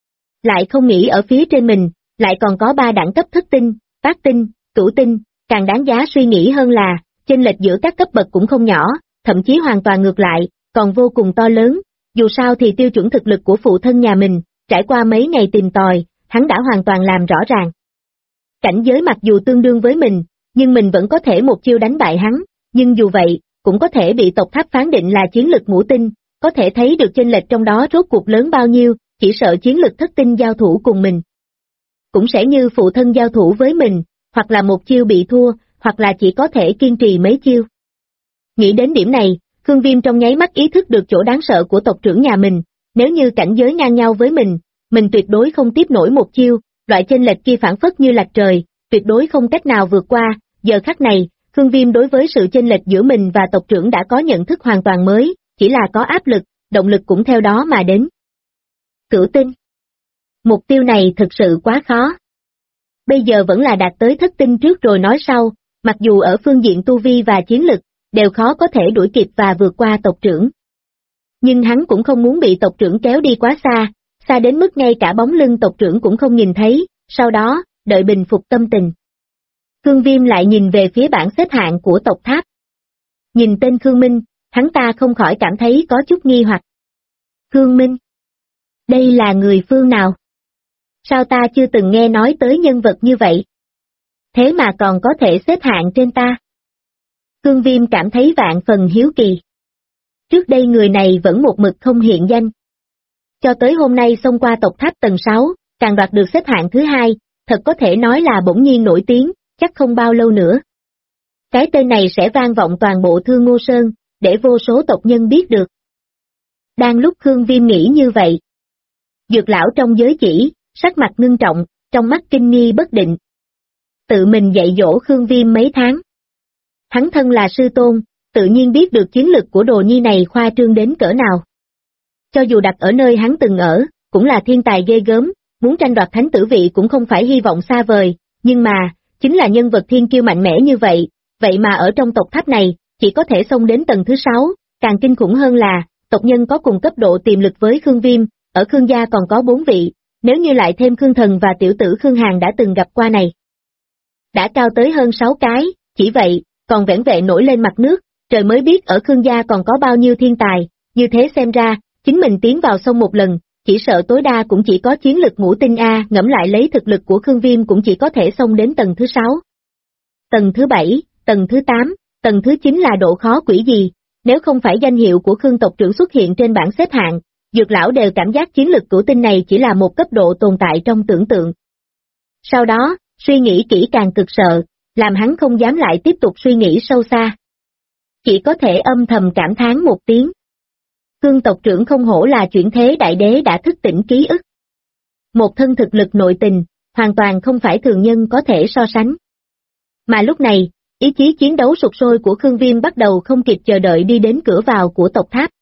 Lại không nghĩ ở phía trên mình, lại còn có 3 đẳng cấp thất tinh, bát tinh, cửu tinh, càng đáng giá suy nghĩ hơn là, chênh lệch giữa các cấp bậc cũng không nhỏ, thậm chí hoàn toàn ngược lại, còn vô cùng to lớn, dù sao thì tiêu chuẩn thực lực của phụ thân nhà mình, trải qua mấy ngày tìm tòi, hắn đã hoàn toàn làm rõ ràng. Cảnh giới mặc dù tương đương với mình, nhưng mình vẫn có thể một chiêu đánh bại hắn, nhưng dù vậy, cũng có thể bị tộc tháp phán định là chiến lực ngũ tinh, có thể thấy được chênh lệch trong đó rốt cuộc lớn bao nhiêu, chỉ sợ chiến lực thất tinh giao thủ cùng mình. Cũng sẽ như phụ thân giao thủ với mình, hoặc là một chiêu bị thua, hoặc là chỉ có thể kiên trì mấy chiêu. Nghĩ đến điểm này, Khương Viêm trong nháy mắt ý thức được chỗ đáng sợ của tộc trưởng nhà mình, nếu như cảnh giới ngang nhau với mình tuyệt đối không tiếp nổi một chiêu, loại chênh lệch kia phản phất như lạch trời, tuyệt đối không cách nào vượt qua, giờ khắc này, Khương Viêm đối với sự chênh lệch giữa mình và tộc trưởng đã có nhận thức hoàn toàn mới, chỉ là có áp lực, động lực cũng theo đó mà đến. Cửu tinh. Mục tiêu này thực sự quá khó. Bây giờ vẫn là đạt tới thất tinh trước rồi nói sau, mặc dù ở phương diện tu vi và chiến lực, đều khó có thể đuổi kịp và vượt qua tộc trưởng. Nhưng hắn cũng không muốn bị tộc trưởng kéo đi quá xa, xa đến mức ngay cả bóng lưng tộc trưởng cũng không nhìn thấy, sau đó, đợi bình phục tâm tình. Khương Viêm lại nhìn về phía bảng xếp hạng của tộc tháp. Nhìn tên Khương Minh, hắn ta không khỏi cảm thấy có chút nghi hoặc. Khương Minh? Đây là người phương nào? Sao ta chưa từng nghe nói tới nhân vật như vậy? Thế mà còn có thể xếp hạng trên ta? Khương Viêm cảm thấy vạn phần hiếu kỳ. Trước đây người này vẫn một mực không hiện danh. Cho tới hôm nay xông qua tộc tháp tầng 6, càng đoạt được xếp hạng thứ 2, thật có thể nói là bỗng nhiên nổi tiếng, chắc không bao lâu nữa. Cái tên này sẽ vang vọng toàn bộ Thương Ngô Sơn, để vô số tộc nhân biết được. Đang lúc Khương Viêm nghĩ như vậy, Dược lão trong giới chỉ, sắc mặt ngưng trọng, trong mắt kinh nghi bất định. Tự mình dạy dỗ Khương Viêm mấy tháng. Hắn thân là sư tôn, tự nhiên biết được chiến lực của đồ nhi này khoa trương đến cỡ nào. Cho dù đặt ở nơi hắn từng ở, cũng là thiên tài ghê gớm, muốn tranh đoạt thánh tử vị cũng không phải hy vọng xa vời, nhưng mà, chính là nhân vật thiên kiêu mạnh mẽ như vậy, vậy mà ở trong tộc tháp này, chỉ có thể xông đến tầng thứ 6, càng kinh khủng hơn là, tộc nhân có cùng cấp độ tiềm lực với Khương Viêm, ở Khương gia còn có 4 vị, nếu như lại thêm Khương Thần và tiểu tử Khương Hàn đã từng gặp qua này. Đã cao tới hơn 6 cái, chỉ vậy, còn vẻn vẹn nổi lên mặt nước, trời mới biết ở Khương gia còn có bao nhiêu thiên tài, như thế xem ra, chính mình tiến vào sông một lần, chỉ sợ tối đa cũng chỉ có chiến lực ngũ tinh A, ngẫm lại lấy thực lực của Khương Viêm cũng chỉ có thể xông đến tầng thứ 6. Tầng thứ 7, tầng thứ 8, tầng thứ 9 là độ khó quỷ gì, nếu không phải danh hiệu của Khương tộc trưởng xuất hiện trên bảng xếp hạng, Dược lão đều cảm giác chiến lực cửu tinh này chỉ là một cấp độ tồn tại trong tưởng tượng. Sau đó, suy nghĩ kỹ càng cực sợ, làm hắn không dám lại tiếp tục suy nghĩ sâu xa. Chỉ có thể âm thầm cảm thán một tiếng. Khương tộc trưởng không hổ là chuyển thế đại đế đã thức tỉnh ký ức. Một thân thực lực nội tình, hoàn toàn không phải thường nhân có thể so sánh. Mà lúc này, ý chí chiến đấu sục sôi của Khương Viêm bắt đầu không kịp chờ đợi đi đến cửa vào của tộc tháp.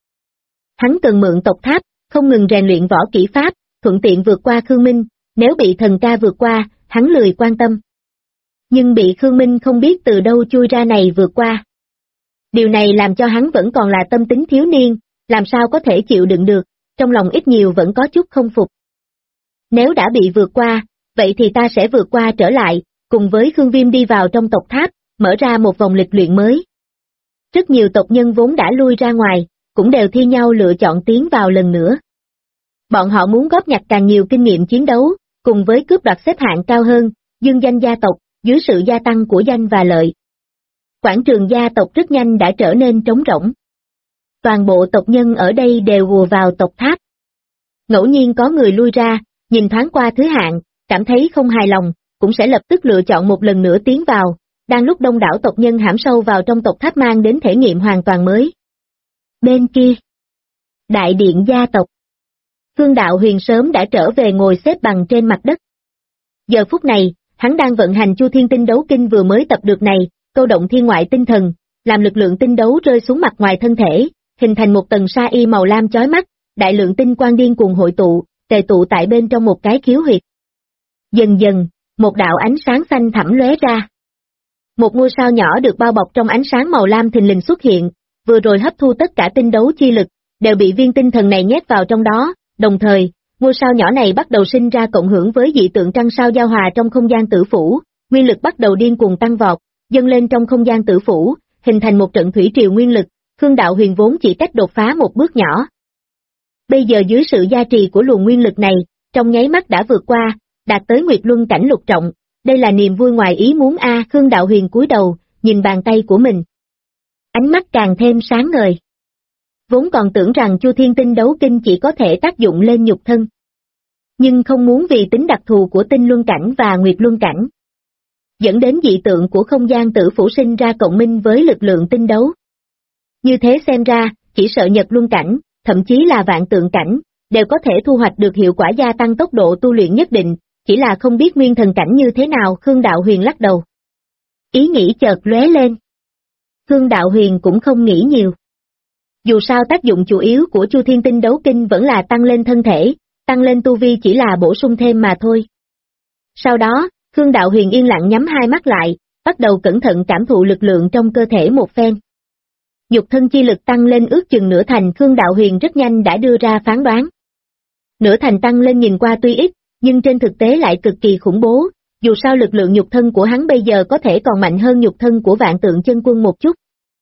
Hắn cần mượn tộc tháp, không ngừng rèn luyện võ kỹ pháp, thuận tiện vượt qua Khương Minh, nếu bị thần ca vượt qua, hắn lười quan tâm. Nhưng bị Khương Minh không biết từ đâu chui ra này vượt qua. Điều này làm cho hắn vẫn còn là tâm tính thiếu niên, làm sao có thể chịu đựng được, trong lòng ít nhiều vẫn có chút không phục. Nếu đã bị vượt qua, vậy thì ta sẽ vượt qua trở lại, cùng với Khương Viêm đi vào trong tộc tháp, mở ra một vòng lịch luyện mới. Rất nhiều tộc nhân vốn đã lui ra ngoài, cũng đều thi nhau lựa chọn tiến vào lần nữa. Bọn họ muốn góp nhặt càng nhiều kinh nghiệm chiến đấu, cùng với cướp đoạt xếp hạng cao hơn, dương danh gia tộc, dưới sự gia tăng của danh và lợi. Quảng trường gia tộc rất nhanh đã trở nên trống rỗng. Toàn bộ tộc nhân ở đây đều ùa vào tộc tháp. Ngẫu nhiên có người lui ra, nhìn thoáng qua thứ hạng, cảm thấy không hài lòng, cũng sẽ lập tức lựa chọn một lần nữa tiến vào, đang lúc đông đảo tộc nhân hãm sâu vào trong tộc tháp mang đến thể nghiệm hoàn toàn mới. Bên kia, đại điện gia tộc. Khương Đạo Huyền sớm đã trở về ngồi xếp bằng trên mặt đất. Giờ phút này, hắn đang vận hành Chu Thiên Tinh Đấu Kinh vừa mới tập được này, câu động thiên ngoại tinh thần, làm lực lượng tinh đấu rơi xuống mặt ngoài thân thể, hình thành một tầng sa y màu lam chói mắt, đại lượng tinh quang điên cuồng hội tụ, tề tụ tại bên trong một cái khiếu huyệt. Dần dần, một đạo ánh sáng xanh thẳm lóe ra. Một ngôi sao nhỏ được bao bọc trong ánh sáng màu lam thình lình xuất hiện, vừa rồi hấp thu tất cả tinh đấu chi lực, đều bị viên tinh thần này nhét vào trong đó, đồng thời, ngôi sao nhỏ này bắt đầu sinh ra cộng hưởng với dị tượng trăng sao giao hòa trong không gian tử phủ, nguyên lực bắt đầu điên cuồng tăng vọt, dâng lên trong không gian tử phủ, hình thành một trận thủy triều nguyên lực, Khương Đạo Huyền vốn chỉ cách đột phá một bước nhỏ. Bây giờ dưới sự gia trì của luồng nguyên lực này, trong nháy mắt đã vượt qua, đạt tới Nguyệt Luân cảnh lục trọng, đây là niềm vui ngoài ý muốn a. Khương Đạo Huyền cúi đầu, nhìn bàn tay của mình. Ánh mắt càng thêm sáng ngời. Vốn còn tưởng rằng Chu Thiên Tinh Đấu Kinh chỉ có thể tác dụng lên nhục thân. Nhưng không muốn vì tính đặc thù của tinh luân cảnh và nguyệt luân cảnh, dẫn đến dị tượng của không gian tử phủ sinh ra cộng minh với lực lượng tinh đấu. Như thế xem ra, chỉ sợ nhật luân cảnh, thậm chí là vạn tượng cảnh, đều có thể thu hoạch được hiệu quả gia tăng tốc độ tu luyện nhất định, chỉ là không biết nguyên thần cảnh như thế nào. Khương Đạo Huyền lắc đầu. Ý nghĩ chợt lóe lên. Khương Đạo Huyền cũng không nghĩ nhiều. Dù sao tác dụng chủ yếu của Chu Thiên Tinh Đấu Kinh vẫn là tăng lên thân thể, tăng lên tu vi chỉ là bổ sung thêm mà thôi. Sau đó, Khương Đạo Huyền yên lặng nhắm hai mắt lại, bắt đầu cẩn thận cảm thụ lực lượng trong cơ thể một phen. Nhục thân chi lực tăng lên ước chừng nửa thành. Khương Đạo Huyền rất nhanh đã đưa ra phán đoán. Nửa thành tăng lên nhìn qua tuy ít, nhưng trên thực tế lại cực kỳ khủng bố, dù sao lực lượng nhục thân của hắn bây giờ có thể còn mạnh hơn nhục thân của vạn tượng chân quân một chút.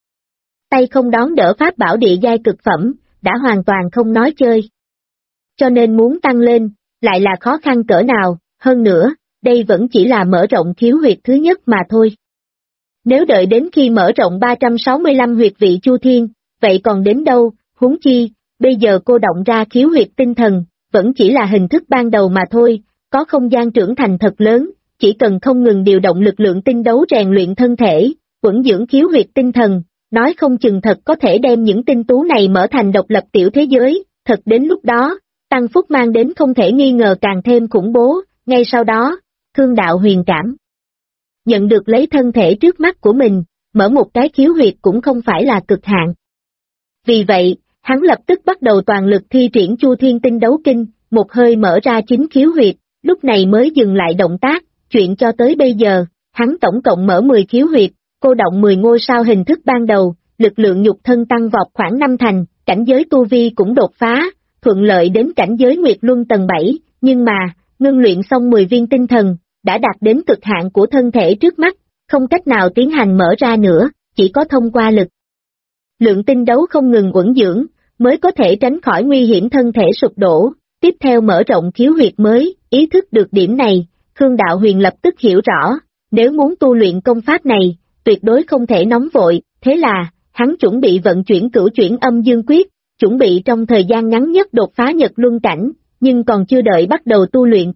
Tay không đón đỡ pháp bảo địa giai cực phẩm, đã hoàn toàn không nói chơi. Cho nên muốn tăng lên, lại là khó khăn cỡ nào, hơn nữa, đây vẫn chỉ là mở rộng khiếu huyệt thứ nhất mà thôi. Nếu đợi đến khi mở rộng 365 huyệt vị Chu Thiên, vậy còn đến đâu, huống chi, bây giờ cô động ra khiếu huyệt tinh thần, vẫn chỉ là hình thức ban đầu mà thôi, có không gian trưởng thành thật lớn, chỉ cần không ngừng điều động lực lượng tinh đấu rèn luyện thân thể, quẩn dưỡng khiếu huyệt tinh thần, nói không chừng thật có thể đem những tinh tú này mở thành độc lập tiểu thế giới, thật đến lúc đó, tăng phúc mang đến không thể nghi ngờ càng thêm khủng bố. Ngay sau đó, Khương Đạo Huyền cảm nhận được lấy thân thể trước mắt của mình, mở một cái khiếu huyệt cũng không phải là cực hạn. Vì vậy, Hắn lập tức bắt đầu toàn lực thi triển Chu Thiên Tinh Đấu Kinh, một hơi mở ra 9 khiếu huyệt, lúc này mới dừng lại động tác, chuyện cho tới bây giờ, hắn tổng cộng mở 10 khiếu huyệt, cô động 10 ngôi sao hình thức ban đầu, lực lượng nhục thân tăng vọt khoảng 5 thành, cảnh giới tu vi cũng đột phá, thuận lợi đến cảnh giới Nguyệt Luân tầng 7, nhưng mà, ngưng luyện xong 10 viên tinh thần, đã đạt đến cực hạn của thân thể trước mắt, không cách nào tiến hành mở ra nữa, chỉ có thông qua lực lượng tinh đấu không ngừng uẩn dưỡng, mới có thể tránh khỏi nguy hiểm thân thể sụp đổ, tiếp theo mở rộng khiếu huyệt mới, ý thức được điểm này, Khương Đạo Huyền lập tức hiểu rõ, nếu muốn tu luyện công pháp này, tuyệt đối không thể nóng vội, thế là, hắn chuẩn bị vận chuyển cửu chuyển âm dương quyết, chuẩn bị trong thời gian ngắn nhất đột phá Nhật Luân cảnh, nhưng còn chưa đợi bắt đầu tu luyện.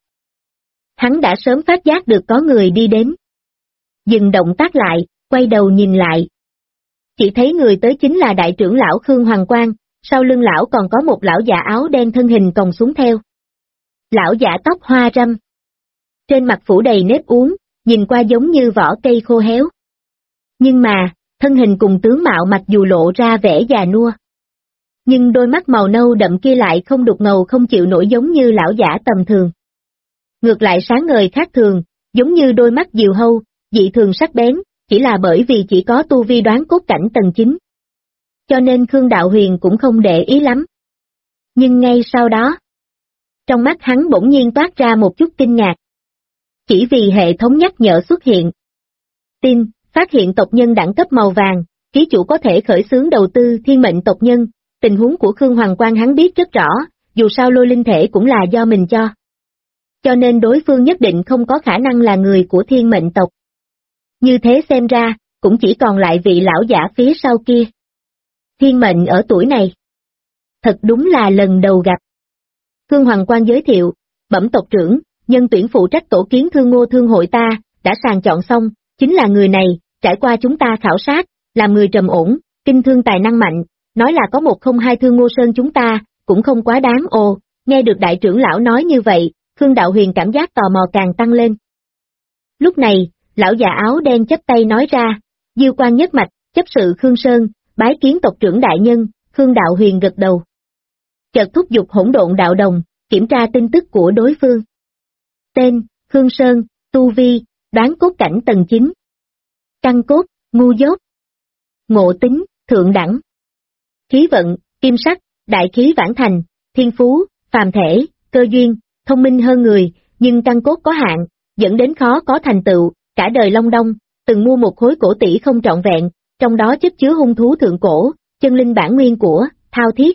Hắn đã sớm phát giác được có người đi đến. Dừng động tác lại, quay đầu nhìn lại. Chỉ thấy người tới chính là đại trưởng lão Khương Hoàng Quang, sau lưng lão còn có một lão già áo đen thân hình còng xuống theo. Lão giả tóc hoa râm. Trên mặt phủ đầy nếp uốn, nhìn qua giống như vỏ cây khô héo. Nhưng mà, thân hình cùng tướng mạo mặc dù lộ ra vẻ già nua. Nhưng đôi mắt màu nâu đậm kia lại không đục ngầu không chịu nổi giống như lão giả tầm thường. Ngược lại sáng ngời khác thường, giống như đôi mắt diều hâu, dị thường sắc bén, chỉ là bởi vì chỉ có tu vi đoán cốt cảnh tầng 9. Cho nên Khương Đạo Huyền cũng không để ý lắm. Nhưng ngay sau đó, trong mắt hắn bỗng nhiên toát ra một chút kinh ngạc. Chỉ vì hệ thống nhắc nhở xuất hiện. Tin, phát hiện tộc nhân đẳng cấp màu vàng, ký chủ có thể khởi xướng đầu tư thiên mệnh tộc nhân, tình huống của Khương Hoàng Quang hắn biết rất rõ, dù sao lôi linh thể cũng là do mình cho. Cho nên đối phương nhất định không có khả năng là người của thiên mệnh tộc. Như thế xem ra, cũng chỉ còn lại vị lão giả phía sau kia. Thiên mệnh ở tuổi này. Thật đúng là lần đầu gặp. Khương Hoàng Quang giới thiệu, bẩm tộc trưởng, nhân tuyển phụ trách tổ kiến Thương Ngô Thương hội ta, đã sàng chọn xong, chính là người này, trải qua chúng ta khảo sát, làm người trầm ổn, kinh thương tài năng mạnh, nói là có 102 Thương Ngô Sơn chúng ta, cũng không quá đáng ồ, nghe được đại trưởng lão nói như vậy, Khương Đạo Huyền cảm giác tò mò càng tăng lên. Lúc này, lão già áo đen chắp tay nói ra, Diêu Quan nhất mạch, chấp sự Khương Sơn, bái kiến tộc trưởng đại nhân, Khương Đạo Huyền gật đầu. Chợt thúc giục hỗn độn đạo đồng, kiểm tra tin tức của đối phương. Tên, Khương Sơn, tu vi, đoán cốt cảnh tầng 9. Căn cốt, ngu dốt. Ngộ tính, thượng đẳng. Khí vận, kim sắc, đại khí vãn thành, thiên phú, phàm thể, cơ duyên, thông minh hơn người, nhưng căn cốt có hạn, dẫn đến khó có thành tựu, cả đời long đong, từng mua một khối cổ tỷ không trọn vẹn, trong đó chất chứa hung thú thượng cổ, chân linh bản nguyên của, thao thiết.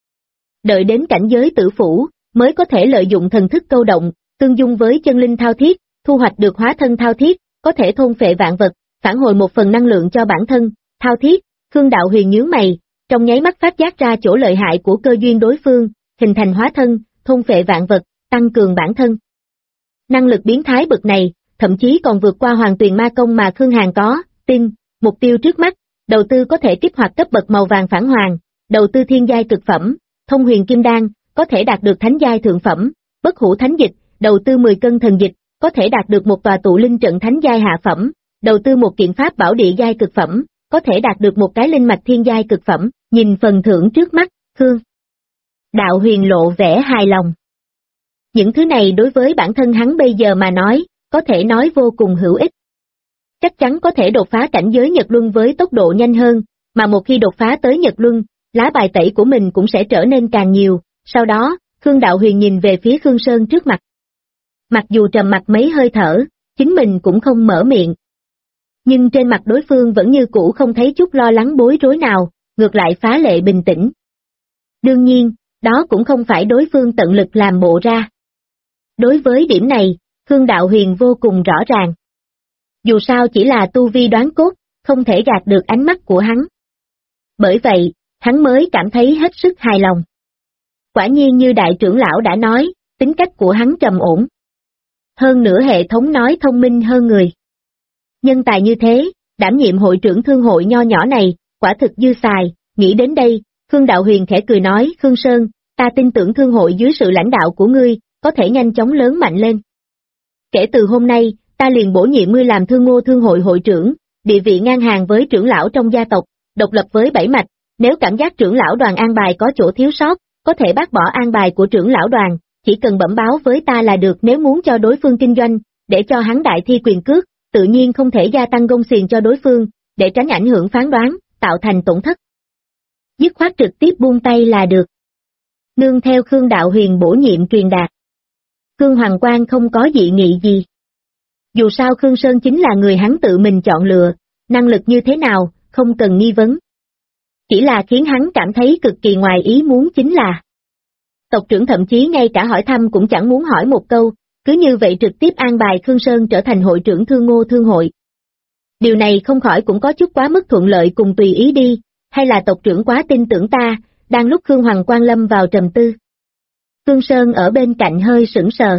Đợi đến cảnh giới tử phủ, mới có thể lợi dụng thần thức câu động, tương dung với chân linh thao thiết, thu hoạch được hóa thân thao thiết, có thể thôn phệ vạn vật, phản hồi một phần năng lượng cho bản thân, thao thiết. Khương Đạo Huyền nhướng mày, trong nháy mắt phát giác ra chỗ lợi hại của cơ duyên đối phương, hình thành hóa thân, thôn phệ vạn vật, tăng cường bản thân. Năng lực biến thái bực này, thậm chí còn vượt qua Hoàng Tuyền Ma Công mà Khương Hàn có, tin, mục tiêu trước mắt, đầu tư có thể kích hoạt cấp bậc màu vàng phản hoàng, đầu tư thiên giai cực phẩm, thông huyền kim đan, có thể đạt được thánh giai thượng phẩm, bất hủ thánh dịch, đầu tư 10 cân thần dịch, có thể đạt được một tòa tụ linh trận thánh giai hạ phẩm, đầu tư một kiện pháp bảo địa giai cực phẩm, có thể đạt được một cái linh mạch thiên giai cực phẩm, nhìn phần thưởng trước mắt, Khương Đạo Huyền lộ vẻ hài lòng. Những thứ này đối với bản thân hắn bây giờ mà nói, có thể nói vô cùng hữu ích. Chắc chắn có thể đột phá cảnh giới Nhật Luân với tốc độ nhanh hơn, mà một khi đột phá tới Nhật Luân, lá bài tẩy của mình cũng sẽ trở nên càng nhiều, sau đó, Khương Đạo Huyền nhìn về phía Khương Sơn trước mặt. Mặc dù trầm mặc mấy hơi thở, chính mình cũng không mở miệng. Nhưng trên mặt đối phương vẫn như cũ không thấy chút lo lắng bối rối nào, ngược lại phá lệ bình tĩnh. Đương nhiên, đó cũng không phải đối phương tận lực làm bộ ra. Đối với điểm này, Khương Đạo Huyền vô cùng rõ ràng. Dù sao chỉ là tu vi đoán cốt, không thể gạt được ánh mắt của hắn. Bởi vậy, hắn mới cảm thấy hết sức hài lòng. Quả nhiên như đại trưởng lão đã nói, tính cách của hắn trầm ổn. Hơn nữa hệ thống nói thông minh hơn người. Nhân tài như thế, đảm nhiệm hội trưởng thương hội nho nhỏ này, quả thực dư xài, nghĩ đến đây, Khương Đạo Huyền khẽ cười nói, Khương Sơn, ta tin tưởng thương hội dưới sự lãnh đạo của ngươi, có thể nhanh chóng lớn mạnh lên. Kể từ hôm nay, ta liền bổ nhiệm ngươi làm Thương Ngô Thương hội hội trưởng, địa vị ngang hàng với trưởng lão trong gia tộc, độc lập với 7 mạch, Nếu cảm giác trưởng lão đoàn an bài có chỗ thiếu sót, có thể bác bỏ an bài của trưởng lão đoàn, chỉ cần bẩm báo với ta là được. Nếu muốn cho đối phương kinh doanh, để cho hắn đại thi quyền cước, tự nhiên không thể gia tăng gông xiềng cho đối phương, để tránh ảnh hưởng phán đoán, tạo thành tổn thất. Dứt khoát trực tiếp buông tay là được. Nương theo Khương Đạo Huyền bổ nhiệm truyền đạt. Khương Hoàng Quang không có dị nghị gì. Dù sao Khương Sơn chính là người hắn tự mình chọn lựa, năng lực như thế nào, không cần nghi vấn. Chỉ là khiến hắn cảm thấy cực kỳ ngoài ý muốn chính là tộc trưởng thậm chí ngay cả hỏi thăm cũng chẳng muốn hỏi một câu, cứ như vậy trực tiếp an bài Khương Sơn trở thành hội trưởng Thương Ngô Thương hội. Điều này không khỏi cũng có chút quá mức thuận lợi cùng tùy ý đi, hay là tộc trưởng quá tin tưởng ta, đang lúc Khương Hoàng Quang lâm vào trầm tư. Khương Sơn ở bên cạnh hơi sững sờ.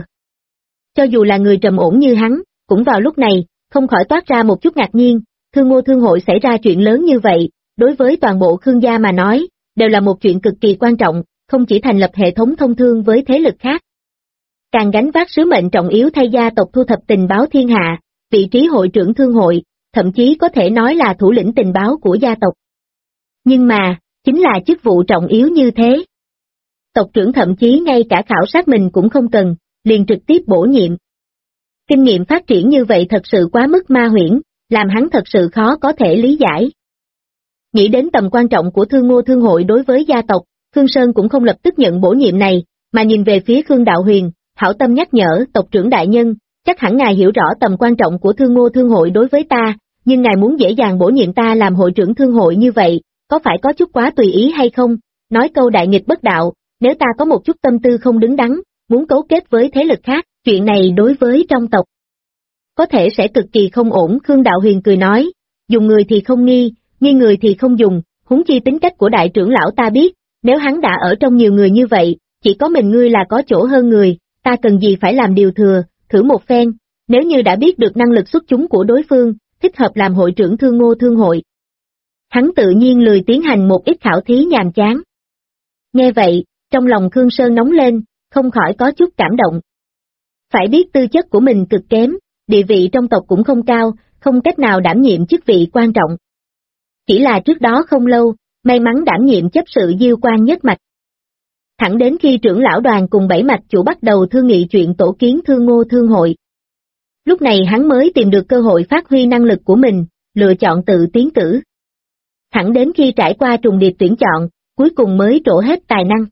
Cho dù là người trầm ổn như hắn, cũng vào lúc này, không khỏi toát ra một chút ngạc nhiên, Thương Ngô Thương hội xảy ra chuyện lớn như vậy, đối với toàn bộ Khương gia mà nói, đều là một chuyện cực kỳ quan trọng, không chỉ thành lập hệ thống thông thương với thế lực khác. Càng gánh vác sứ mệnh trọng yếu thay gia tộc thu thập tình báo thiên hạ, vị trí hội trưởng thương hội, thậm chí có thể nói là thủ lĩnh tình báo của gia tộc. Nhưng mà, chính là chức vụ trọng yếu như thế. Tộc trưởng thậm chí ngay cả khảo sát mình cũng không cần, liền trực tiếp bổ nhiệm. Kinh nghiệm phát triển như vậy thật sự quá mức ma huyễn, làm hắn thật sự khó có thể lý giải. Nghĩ đến tầm quan trọng của Thương Ngô Thương hội đối với gia tộc, Khương Sơn cũng không lập tức nhận bổ nhiệm này, mà nhìn về phía Khương Đạo Huyền, hảo tâm nhắc nhở tộc trưởng đại nhân, chắc hẳn ngài hiểu rõ tầm quan trọng của Thương Ngô Thương hội đối với ta, nhưng ngài muốn dễ dàng bổ nhiệm ta làm hội trưởng thương hội như vậy, có phải có chút quá tùy ý hay không? Nói câu đại nghịch bất đạo, nếu ta có một chút tâm tư không đứng đắn, muốn cấu kết với thế lực khác, chuyện này đối với trong tộc có thể sẽ cực kỳ không ổn. Khương Đạo Huyền cười nói, dùng người thì không nghi, nghi người thì không dùng, huống chi tính cách của đại trưởng lão ta biết, nếu hắn đã ở trong nhiều người như vậy, chỉ có mình ngươi là có chỗ hơn người, ta cần gì phải làm điều thừa, thử một phen, nếu như đã biết được năng lực xuất chúng của đối phương, thích hợp làm hội trưởng Thương Ngô Thương hội. Hắn tự nhiên lười tiến hành một ít khảo thí nhàm chán. Nghe vậy, trong lòng Khương Sơn nóng lên, không khỏi có chút cảm động. Phải biết tư chất của mình cực kém, địa vị trong tộc cũng không cao, không cách nào đảm nhiệm chức vị quan trọng. Chỉ là trước đó không lâu, may mắn đảm nhiệm chấp sự Diêu Quan nhất mạch. Thẳng đến khi trưởng lão đoàn cùng bảy mạch chủ bắt đầu thương nghị chuyện tổ kiến Thương Ngô Thương hội. Lúc này hắn mới tìm được cơ hội phát huy năng lực của mình, lựa chọn tự tiến cử. Thẳng đến khi trải qua trùng điệp tuyển chọn, cuối cùng mới trổ hết tài năng.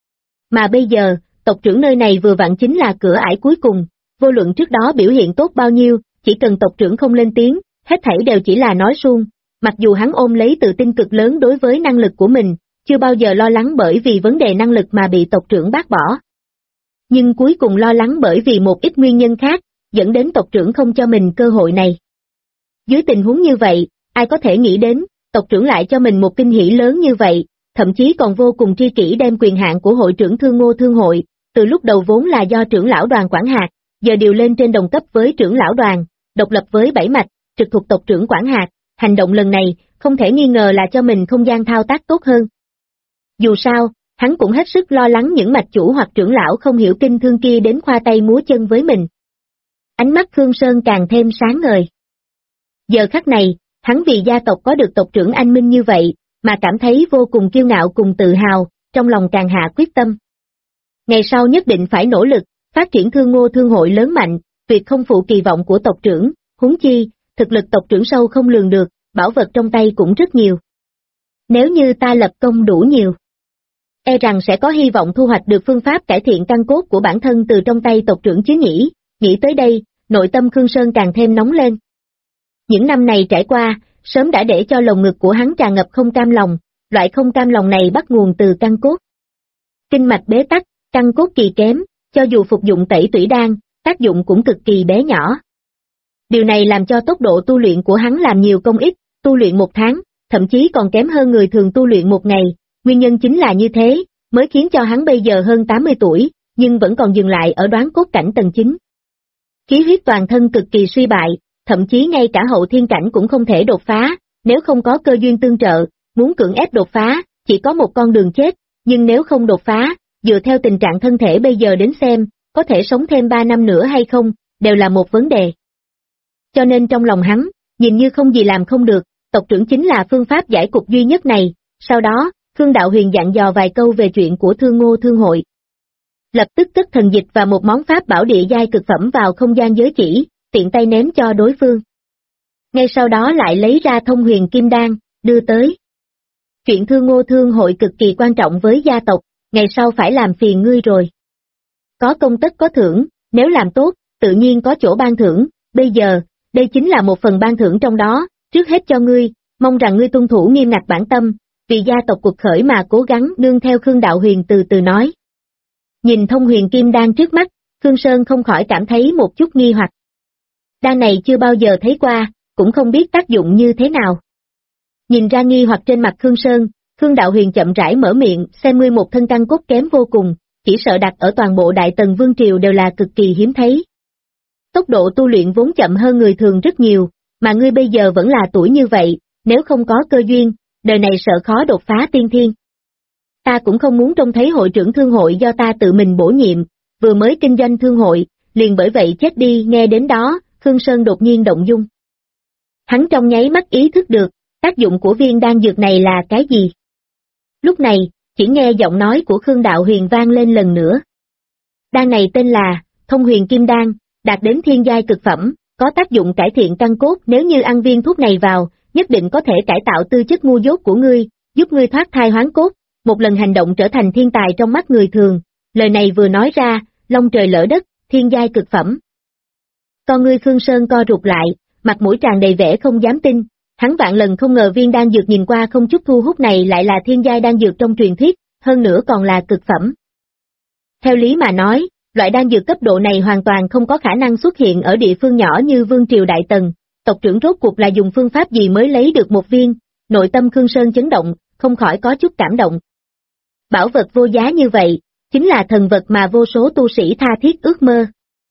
Mà bây giờ, tộc trưởng nơi này vừa vặn chính là cửa ải cuối cùng, vô luận trước đó biểu hiện tốt bao nhiêu, chỉ cần tộc trưởng không lên tiếng, hết thảy đều chỉ là nói suông. Mặc dù hắn ôm lấy tự tin cực lớn đối với năng lực của mình, chưa bao giờ lo lắng bởi vì vấn đề năng lực mà bị tộc trưởng bác bỏ. Nhưng cuối cùng lo lắng bởi vì một ít nguyên nhân khác, dẫn đến tộc trưởng không cho mình cơ hội này. Dưới tình huống như vậy, ai có thể nghĩ đến, tộc trưởng lại cho mình một kinh hỉ lớn như vậy, thậm chí còn vô cùng tri kỷ đem quyền hạn của hội trưởng Thương Ngô Thương hội, từ lúc đầu vốn là do trưởng lão đoàn quản hạt, giờ điều lên trên đồng cấp với trưởng lão đoàn, độc lập với bảy mạch, trực thuộc tộc trưởng quản hạt. Hành động lần này, không thể nghi ngờ là cho mình không gian thao tác tốt hơn. Dù sao, hắn cũng hết sức lo lắng những mạch chủ hoặc trưởng lão không hiểu kinh thương kia đến khoa tay múa chân với mình. Ánh mắt Khương Sơn càng thêm sáng ngời. Giờ khắc này, hắn vì gia tộc có được tộc trưởng anh minh như vậy, mà cảm thấy vô cùng kiêu ngạo cùng tự hào, trong lòng càng hạ quyết tâm. Ngày sau nhất định phải nỗ lực, phát triển Thương Ngô Thương hội lớn mạnh, tuyệt không phụ kỳ vọng của tộc trưởng, huống chi, thực lực tộc trưởng sâu không lường được, bảo vật trong tay cũng rất nhiều. Nếu như ta lập công đủ nhiều, e rằng sẽ có hy vọng thu hoạch được phương pháp cải thiện căn cốt của bản thân từ trong tay tộc trưởng chứ nhỉ. Nghĩ tới đây, nội tâm Khương Sơn càng thêm nóng lên. Những năm này trải qua, sớm đã để cho lồng ngực của hắn tràn ngập không cam lòng, loại không cam lòng này bắt nguồn từ căn cốt. Kinh mạch bế tắc, căn cốt kỳ kém, cho dù phục dụng tẩy tủy đan, tác dụng cũng cực kỳ bé nhỏ. Điều này làm cho tốc độ tu luyện của hắn làm nhiều công ít, tu luyện một tháng, thậm chí còn kém hơn người thường tu luyện một ngày, nguyên nhân chính là như thế, mới khiến cho hắn bây giờ hơn 80 tuổi, nhưng vẫn còn dừng lại ở đoán cốt cảnh tầng 9. Khí huyết toàn thân cực kỳ suy bại, thậm chí ngay cả hậu thiên cảnh cũng không thể đột phá, nếu không có cơ duyên tương trợ, muốn cưỡng ép đột phá, chỉ có một con đường chết, nhưng nếu không đột phá, dựa theo tình trạng thân thể bây giờ đến xem, có thể sống thêm 3 năm nữa hay không, đều là một vấn đề. Cho nên trong lòng hắn, nhìn như không gì làm không được, tộc trưởng chính là phương pháp giải cục duy nhất này, Sau đó, Khương Đạo Huyền dặn dò vài câu về chuyện của Thương Ngô Thương hội. Lập tức cất thần dịch và một món pháp bảo địa giai cực phẩm vào không gian giới chỉ, tiện tay ném cho đối phương. Ngay sau đó lại lấy ra Thông Huyền Kim Đan, đưa tới. Chuyện Thương Ngô Thương hội cực kỳ quan trọng với gia tộc, ngày sau phải làm phiền ngươi rồi. Có công tất có thưởng, nếu làm tốt, tự nhiên có chỗ ban thưởng, bây giờ, đây chính là một phần ban thưởng trong đó, trước hết cho ngươi, mong rằng ngươi tuân thủ nghiêm ngặt bản tâm, vì gia tộc cuộc khởi mà cố gắng nương theo. Khương Đạo Huyền từ từ nói. Nhìn Thông Huyền Kim Đan trước mắt, Khương Sơn không khỏi cảm thấy một chút nghi hoặc. Đan này chưa bao giờ thấy qua, cũng không biết tác dụng như thế nào. Nhìn ra nghi hoặc trên mặt Khương Sơn, Khương Đạo Huyền chậm rãi mở miệng, xem ngươi một thân căn cốt kém vô cùng, chỉ sợ đặt ở toàn bộ Đại Tần Vương Triều đều là cực kỳ hiếm thấy. Tốc độ tu luyện vốn chậm hơn người thường rất nhiều, mà ngươi bây giờ vẫn là tuổi như vậy, nếu không có cơ duyên, đời này sợ khó đột phá tiên thiên. Ta cũng không muốn trông thấy hội trưởng thương hội do ta tự mình bổ nhiệm, vừa mới kinh doanh thương hội, liền bởi vậy chết đi. Nghe đến đó, Khương Sơn đột nhiên động dung. Hắn trong nháy mắt ý thức được, tác dụng của viên đan dược này là cái gì. Lúc này, chỉ nghe giọng nói của Khương Đạo Huyền vang lên lần nữa. Đan này tên là Thông Huyền Kim Đan, đạt đến thiên giai cực phẩm, có tác dụng cải thiện căn cốt, nếu như ăn viên thuốc này vào, nhất định có thể cải tạo tư chất ngu dốt của ngươi, giúp ngươi thoát thai hoán cốt, một lần hành động trở thành thiên tài trong mắt người thường. Lời này vừa nói ra, long trời lỡ đất, thiên giai cực phẩm. Con ngươi Khương Sơn co rụt lại, mặt mũi tràn đầy vẻ không dám tin, hắn vạn lần không ngờ viên đan dược nhìn qua không chút thu hút này lại là thiên giai đan dược trong truyền thuyết, hơn nữa còn là cực phẩm. Theo lý mà nói, loại đan dược cấp độ này hoàn toàn không có khả năng xuất hiện ở địa phương nhỏ như Vương Triều Đại Tần, tộc trưởng rốt cuộc là dùng phương pháp gì mới lấy được một viên, nội tâm Khương Sơn chấn động, không khỏi có chút cảm động. Bảo vật vô giá như vậy, chính là thần vật mà vô số tu sĩ tha thiết ước mơ.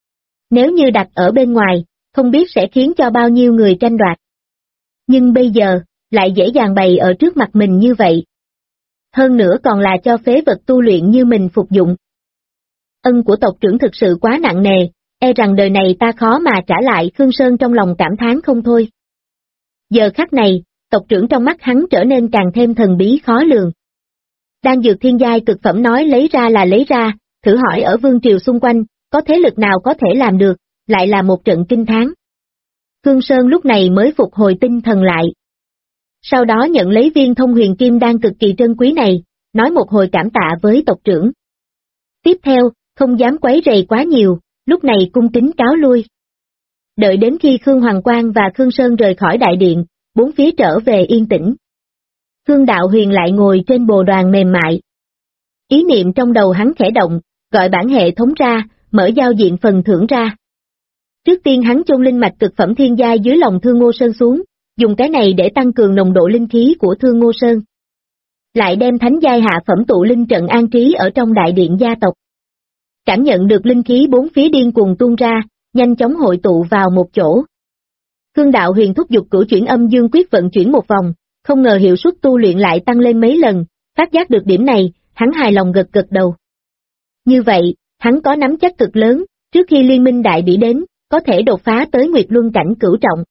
Nếu như đặt ở bên ngoài, không biết sẽ khiến cho bao nhiêu người tranh đoạt. Nhưng bây giờ, lại dễ dàng bày ở trước mặt mình như vậy. Hơn nữa còn là cho phế vật tu luyện như mình phục dụng. Ân của tộc trưởng thực sự quá nặng nề, e rằng đời này ta khó mà trả lại. Khương Sơn trong lòng cảm thán không thôi. Giờ khắc này, tộc trưởng trong mắt hắn trở nên càng thêm thần bí khó lường. Đan dược thiên giai cực phẩm nói lấy ra là lấy ra, thử hỏi ở Vương Triều xung quanh, có thế lực nào có thể làm được, lại là một trận kinh thán. Khương Sơn lúc này mới phục hồi tinh thần lại. Sau đó nhận lấy viên Thông Huyền Kim Đan cực kỳ trân quý này, nói một hồi cảm tạ với tộc trưởng. Tiếp theo, không dám quấy rầy quá nhiều, lúc này cung kính cáo lui. Đợi đến khi Khương Hoàng Quang và Khương Sơn rời khỏi đại điện, bốn phía trở về yên tĩnh. Khương Đạo Huyền lại ngồi trên bồ đoàn mềm mại. Ý niệm trong đầu hắn khẽ động, gọi bản hệ thống ra, mở giao diện phần thưởng ra. Trước tiên hắn chôn linh mạch cực phẩm thiên giai dưới lòng Thương Ngô Sơn xuống, dùng cái này để tăng cường nồng độ linh khí của Thương Ngô Sơn. Lại đem thánh giai hạ phẩm tụ linh trận an trí ở trong đại điện gia tộc. Cảm nhận được linh khí bốn phía điên cuồng tuôn ra, nhanh chóng hội tụ vào một chỗ. Khương Đạo Huyền thúc giục cửu chuyển âm dương quyết vận chuyển một vòng, không ngờ hiệu suất tu luyện lại tăng lên mấy lần, phát giác được điểm này, hắn hài lòng gật gật đầu. Như vậy, hắn có nắm chắc cực lớn, trước khi liên minh đại bỉ đến, có thể đột phá tới Nguyệt Luân cảnh cửu trọng.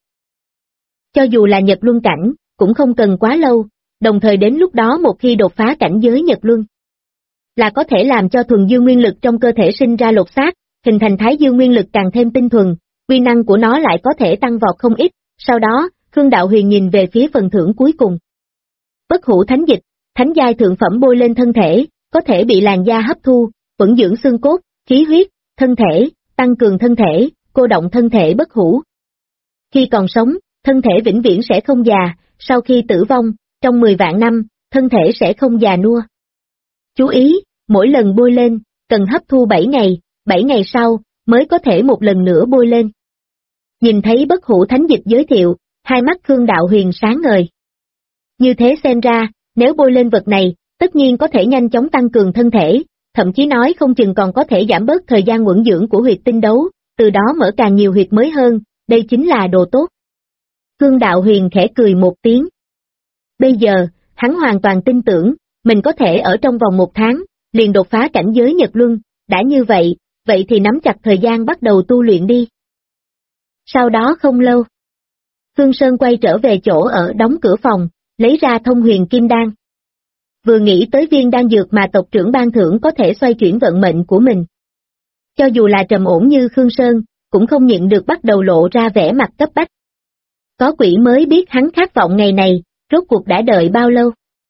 Cho dù là Nhật Luân cảnh, cũng không cần quá lâu, đồng thời đến lúc đó một khi đột phá cảnh giới Nhật Luân, là có thể làm cho thuần dương nguyên lực trong cơ thể sinh ra lột xác, hình thành thái dương nguyên lực càng thêm tinh thuần, uy năng của nó lại có thể tăng vọt không ít. Sau đó, Khương Đạo Huyền nhìn về phía phần thưởng cuối cùng. Bất hủ thánh dịch, thánh giai thượng phẩm bôi lên thân thể, có thể bị làn da hấp thu, vững dưỡng xương cốt, khí huyết, thân thể, tăng cường thân thể, cô động thân thể bất hủ. Khi còn sống, thân thể vĩnh viễn sẽ không già, sau khi tử vong, trong 10 vạn năm, thân thể sẽ không già nua. Chú ý, mỗi lần bôi lên, cần hấp thu 7 ngày sau, mới có thể một lần nữa bôi lên. Nhìn thấy bất hủ thánh dịch giới thiệu, hai mắt Khương Đạo Huyền sáng ngời. Như thế xem ra, nếu bôi lên vật này, tất nhiên có thể nhanh chóng tăng cường thân thể, thậm chí nói không chừng còn có thể giảm bớt thời gian uẩn dưỡng của huyệt tinh đấu, từ đó mở càng nhiều huyệt mới hơn, đây chính là đồ tốt. Khương Đạo Huyền khẽ cười một tiếng. Bây giờ, hắn hoàn toàn tin tưởng, mình có thể ở trong vòng 1 tháng, liền đột phá cảnh giới Nhật Luân, đã như vậy, vậy thì nắm chặt thời gian bắt đầu tu luyện đi. Sau đó không lâu, Khương Sơn quay trở về chỗ ở đóng cửa phòng, lấy ra Thông Huyền Kim Đan. vừa nghĩ tới viên đan dược mà tộc trưởng ban thưởng có thể xoay chuyển vận mệnh của mình. Cho dù là trầm ổn như Khương Sơn, cũng không nhịn được bắt đầu lộ ra vẻ mặt cấp bách. Có quỷ mới biết hắn khát vọng ngày này, rốt cuộc đã đợi bao lâu.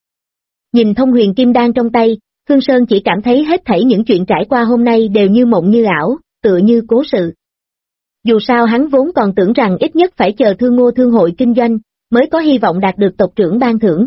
Nhìn thông huyền kim đan trong tay, Khương Sơn chỉ cảm thấy hết thảy những chuyện trải qua hôm nay đều như mộng như ảo, tựa như cố sự. Dù sao hắn vốn còn tưởng rằng ít nhất phải chờ Thương Ngô Thương hội kinh doanh, mới có hy vọng đạt được tộc trưởng ban thưởng.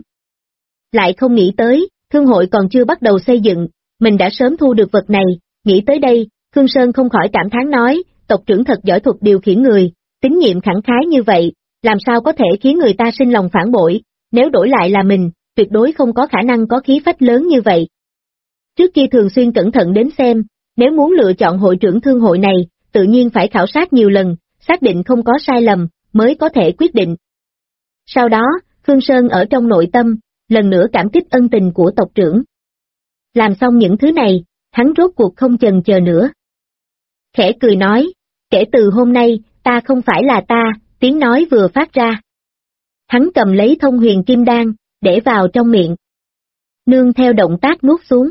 Lại không nghĩ tới, thương hội còn chưa bắt đầu xây dựng, mình đã sớm thu được vật này, nghĩ tới đây, Khương Sơn không khỏi cảm thán nói, tộc trưởng thật giỏi thuật điều khiển người, tín nhiệm khẳng khái như vậy, làm sao có thể khiến người ta sinh lòng phản bội, nếu đổi lại là mình, tuyệt đối không có khả năng có khí phách lớn như vậy. Trước kia thường xuyên cẩn thận đến xem, nếu muốn lựa chọn hội trưởng thương hội này, tự nhiên phải khảo sát nhiều lần, xác định không có sai lầm, mới có thể quyết định. Sau đó, Khương Sơn ở trong nội tâm, lần nữa cảm kích ân tình của tộc trưởng. Làm xong những thứ này, hắn rốt cuộc không chần chờ nữa. Khẽ cười nói, kể từ hôm nay, ta không phải là ta, tiếng nói vừa phát ra. Hắn cầm lấy thông huyền kim đan, để vào trong miệng. Nương theo động tác nuốt xuống.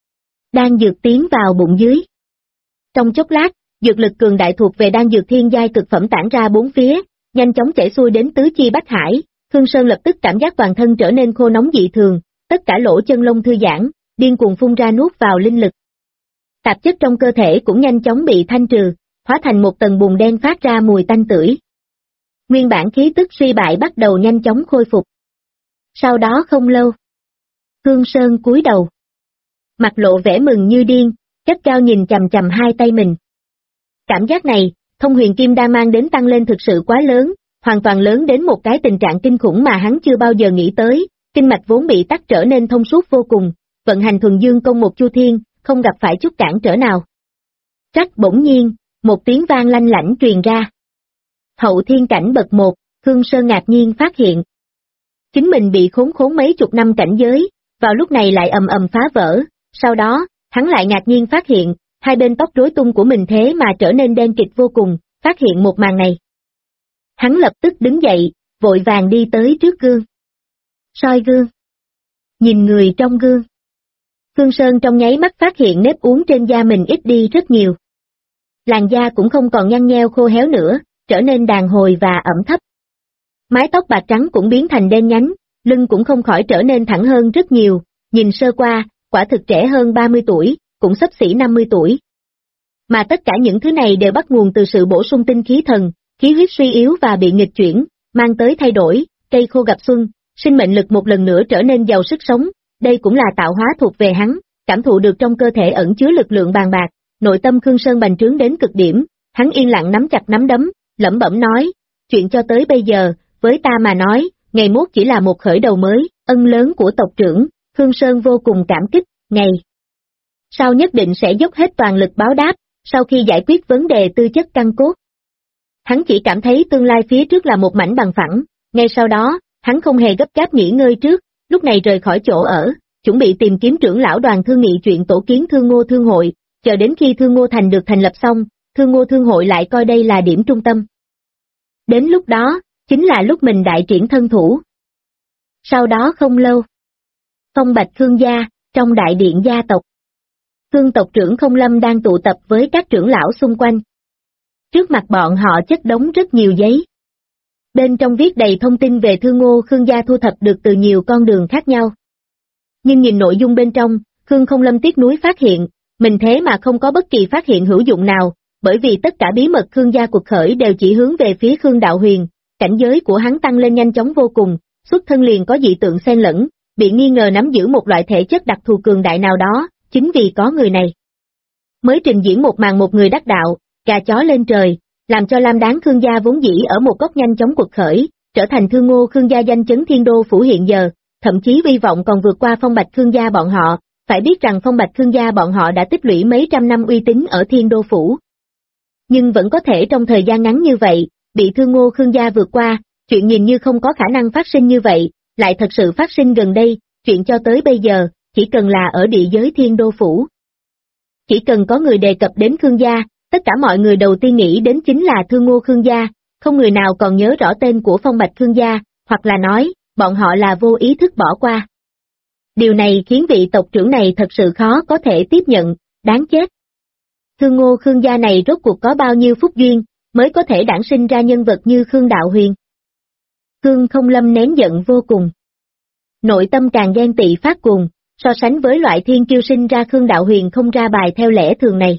Đan dược tiến vào bụng dưới. Trong chốc lát, dược lực cường đại thuộc về đan dược thiên giai cực phẩm tản ra bốn phía, nhanh chóng chảy xuôi đến tứ chi bách hải. Khương Sơn lập tức cảm giác toàn thân trở nên khô nóng dị thường, tất cả lỗ chân lông thư giãn, điên cuồng phun ra nuốt vào linh lực. Tạp chất trong cơ thể cũng nhanh chóng bị thanh trừ, hóa thành một tầng bùn đen phát ra mùi tanh tưởi. Nguyên bản khí tức suy bại bắt đầu nhanh chóng khôi phục. Sau đó không lâu, Khương Sơn cúi đầu, mặt lộ vẻ mừng như điên, chất cao nhìn chằm chằm hai tay mình. Cảm giác này, thông huyền kim đan mang đến tăng lên thực sự quá lớn, hoàn toàn lớn đến một cái tình trạng kinh khủng mà hắn chưa bao giờ nghĩ tới, kinh mạch vốn bị tắc trở nên thông suốt vô cùng, vận hành thuần dương công một chu thiên, không gặp phải chút cản trở nào. Trắc bỗng nhiên, một tiếng vang lanh lảnh truyền ra. Hậu thiên cảnh bậc 1, Khương Sơn ngạc nhiên phát hiện. Chính mình bị khốn mấy chục năm cảnh giới, vào lúc này lại ầm ầm phá vỡ, sau đó, hắn lại ngạc nhiên phát hiện, hai bên tóc rối tung của mình thế mà trở nên đen kịt vô cùng, phát hiện một màn này. Hắn lập tức đứng dậy, vội vàng đi tới trước gương. Soi gương. Nhìn người trong gương. Khương Sơn trong nháy mắt phát hiện nếp uốn trên da mình ít đi rất nhiều. Làn da cũng không còn nhăn nheo khô héo nữa, trở nên đàn hồi và ẩm thấp. Mái tóc bạc trắng cũng biến thành đen nhánh, lưng cũng không khỏi trở nên thẳng hơn rất nhiều, nhìn sơ qua, quả thực trẻ hơn 30 tuổi, cũng xấp xỉ 50 tuổi. Mà tất cả những thứ này đều bắt nguồn từ sự bổ sung tinh khí thần, khí huyết suy yếu và bị nghịch chuyển, mang tới thay đổi, cây khô gặp xuân, sinh mệnh lực một lần nữa trở nên giàu sức sống, đây cũng là tạo hóa thuộc về hắn, cảm thụ được trong cơ thể ẩn chứa lực lượng bàn bạc, nội tâm Khương Sơn bành trướng đến cực điểm, hắn yên lặng nắm chặt nắm đấm, lẩm bẩm nói, chuyện cho tới bây giờ, với ta mà nói, ngày mốt chỉ là một khởi đầu mới, ân lớn của tộc trưởng, Khương Sơn vô cùng cảm kích, ngày sau nhất định sẽ dốc hết toàn lực báo đáp, sau khi giải quyết vấn đề tư chất căn cốt. Hắn chỉ cảm thấy tương lai phía trước là một mảnh bằng phẳng, ngay sau đó, hắn không hề gấp gáp nghỉ ngơi trước, lúc này rời khỏi chỗ ở, chuẩn bị tìm kiếm trưởng lão đoàn thương nghị chuyện tổ kiến Thương Ngô Thương hội, chờ đến khi Thương Ngô Thành được thành lập xong, Thương Ngô Thương hội lại coi đây là điểm trung tâm. Đến lúc đó, chính là lúc mình đại triển thân thủ. Sau đó không lâu, Phong Bạch Khương gia, trong đại điện gia tộc. Khương tộc trưởng Không Lâm đang tụ tập với các trưởng lão xung quanh. Trước mặt bọn họ chất đống rất nhiều giấy. Bên trong viết đầy thông tin về Thương Ngô Khương gia thu thập được từ nhiều con đường khác nhau. Nhưng nhìn nội dung bên trong, Khương Không Lâm tiếc nuối phát hiện, mình thế mà không có bất kỳ phát hiện hữu dụng nào, bởi vì tất cả bí mật Khương gia cuộc khởi đều chỉ hướng về phía Khương Đạo Huyền, cảnh giới của hắn tăng lên nhanh chóng vô cùng, xuất thân liền có dị tượng xen lẫn, bị nghi ngờ nắm giữ một loại thể chất đặc thù cường đại nào đó, chính vì có người này. Mới trình diễn một màn một người đắc đạo, gà chó lên trời, làm cho Lam Đán Khương gia vốn dĩ ở một góc nhanh chóng cuộc khởi, trở thành Thương Ngô Khương gia danh chấn thiên đô phủ hiện giờ, thậm chí uy vọng còn vượt qua Phong Bạch Khương gia bọn họ, phải biết rằng Phong Bạch Khương gia bọn họ đã tích lũy mấy trăm năm uy tín ở thiên đô phủ. Nhưng vẫn có thể trong thời gian ngắn như vậy, bị Thương Ngô Khương gia vượt qua, chuyện nhìn như không có khả năng phát sinh như vậy, lại thật sự phát sinh gần đây, chuyện cho tới bây giờ, chỉ cần là ở địa giới thiên đô phủ. Chỉ cần có người đề cập đến Khương gia, tất cả mọi người đầu tiên nghĩ đến chính là Thương Ngô Khương gia, không người nào còn nhớ rõ tên của Phong Bạch Khương gia, hoặc là nói, bọn họ là vô ý thức bỏ qua. Điều này khiến vị tộc trưởng này thật sự khó có thể tiếp nhận, đáng chết. Khương Ngô Khương gia này rốt cuộc có bao nhiêu phúc duyên, mới có thể đản sinh ra nhân vật như Khương Đạo Huyền. Khương Không Lâm nén giận vô cùng. Nội tâm càng ghen tị phát cuồng, so sánh với loại thiên kiêu sinh ra Khương Đạo Huyền không ra bài theo lẽ thường này.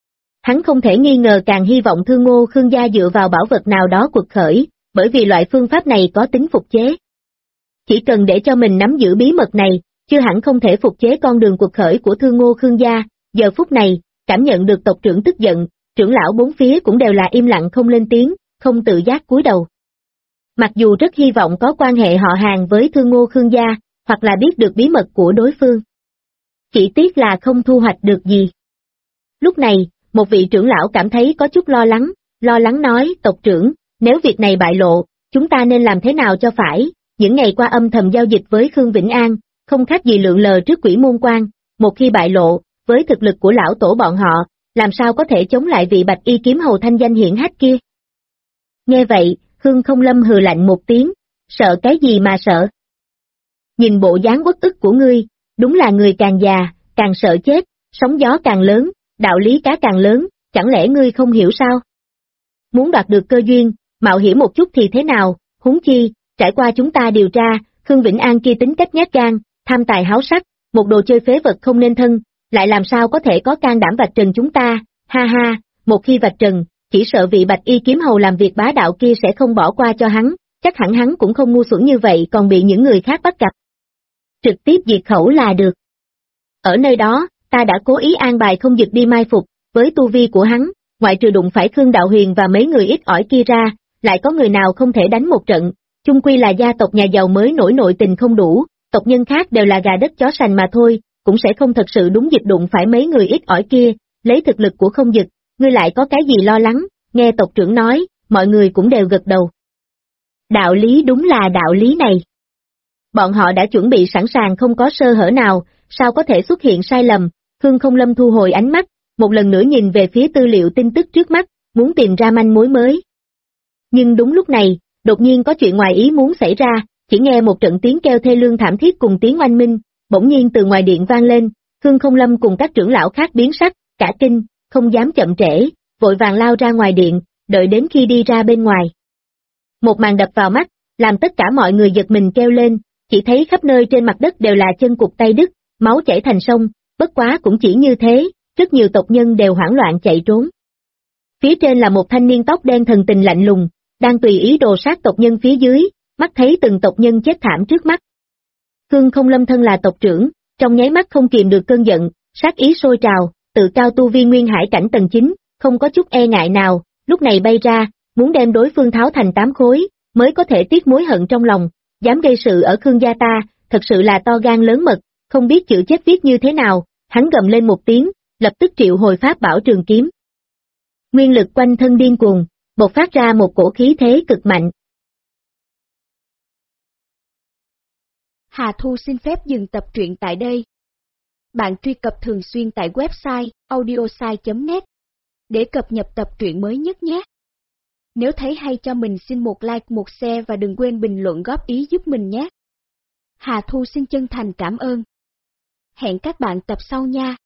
Hắn không thể nghi ngờ càng hy vọng Khương Ngô Khương gia dựa vào bảo vật nào đó quật khởi, bởi vì loại phương pháp này có tính phục chế. Chỉ cần để cho mình nắm giữ bí mật này, chưa hẳn không thể phục chế con đường quật khởi của Khương Ngô Khương gia. Giờ phút này, cảm nhận được tộc trưởng tức giận, trưởng lão bốn phía cũng đều là im lặng không lên tiếng, không tự giác cúi đầu. Mặc dù rất hy vọng có quan hệ họ hàng với Khương Ngô Khương gia, hoặc là biết được bí mật của đối phương. Chỉ tiếc là không thu hoạch được gì. Lúc này, một vị trưởng lão cảm thấy có chút lo lắng nói, tộc trưởng, nếu việc này bại lộ, chúng ta nên làm thế nào cho phải, những ngày qua âm thầm giao dịch với Khương Vĩnh An, không khác gì lượn lờ trước quỷ môn quan, một khi bại lộ, với thực lực của lão tổ bọn họ, làm sao có thể chống lại vị bạch y kiếm hầu thanh danh hiển hách kia. Nghe vậy, Khương Không Lâm hừ lạnh một tiếng, sợ cái gì mà sợ. Nhìn bộ dáng uất ức của ngươi, đúng là người càng già, càng sợ chết, sóng gió càng lớn, đạo lý cá càng lớn, chẳng lẽ ngươi không hiểu sao? Muốn đoạt được cơ duyên, mạo hiểm một chút thì thế nào, huống chi, trải qua chúng ta điều tra, Khương Vĩnh An kia tính cách nhát gan, tham tài háo sắc, một đồ chơi phế vật không nên thân, lại làm sao có thể có can đảm vạch trần chúng ta, ha ha, một khi vạch trần, chỉ sợ vị bạch y kiếm hầu làm việc bá đạo kia sẽ không bỏ qua cho hắn, chắc hẳn hắn cũng không ngu xuẩn như vậy còn bị những người khác bắt gặp. Trực tiếp diệt khẩu là được. Ở nơi đó, ta đã cố ý an bài không dực đi mai phục, với tu vi của hắn, ngoại trừ đụng phải Khương Đạo Huyền và mấy người ít ỏi kia ra, lại có người nào không thể đánh một trận, chung quy là gia tộc nhà giàu mới nổi nội tình không đủ, tộc nhân khác đều là gà đất chó sành mà thôi, cũng sẽ không thật sự đúng dịp đụng phải mấy người ít ỏi kia, lấy thực lực của không dực, ngươi lại có cái gì lo lắng, nghe tộc trưởng nói, mọi người cũng đều gật đầu. Đạo lý đúng là đạo lý này. Bọn họ đã chuẩn bị sẵn sàng không có sơ hở nào, sao có thể xuất hiện sai lầm, Khương Không Lâm thu hồi ánh mắt, một lần nữa nhìn về phía tư liệu tin tức trước mắt, muốn tìm ra manh mối mới. Nhưng đúng lúc này, đột nhiên có chuyện ngoài ý muốn xảy ra, chỉ nghe một trận tiếng kêu thê lương thảm thiết cùng tiếng oanh minh, bỗng nhiên từ ngoài điện vang lên, Khương Không Lâm cùng các trưởng lão khác biến sắc, cả kinh, không dám chậm trễ, vội vàng lao ra ngoài điện, đợi đến khi đi ra bên ngoài. Một màn đập vào mắt, làm tất cả mọi người giật mình kêu lên, chỉ thấy khắp nơi trên mặt đất đều là chân cụt tay đứt, máu chảy thành sông, bất quá cũng chỉ như thế, rất nhiều tộc nhân đều hoảng loạn chạy trốn. Phía trên là một thanh niên tóc đen thần tình lạnh lùng, đang tùy ý đồ sát tộc nhân phía dưới, mắt thấy từng tộc nhân chết thảm trước mắt. Khương Không Lâm thân là tộc trưởng, trong nháy mắt không kìm được cơn giận, sát ý sôi trào, tự cao tu vi nguyên hải cảnh tầng 9, không có chút e ngại nào, lúc này bay ra, muốn đem đối phương tháo thành 8 khối, mới có thể tiết mối hận trong lòng, dám gây sự ở Khương gia ta, thật sự là to gan lớn mật, không biết chữ chết viết như thế nào, hắn gầm lên một tiếng, lập tức triệu hồi pháp bảo trường kiếm. Nguyên lực quanh thân điên cuồng, bộc phát ra một cổ khí thế cực mạnh. Hà Thu xin phép dừng tập truyện tại đây. Bạn truy cập thường xuyên tại website audiosai.net để cập nhật tập truyện mới nhất nhé. Nếu thấy hay cho mình xin một like một share và đừng quên bình luận góp ý giúp mình nhé. Hà Thu xin chân thành cảm ơn. Hẹn các bạn tập sau nha.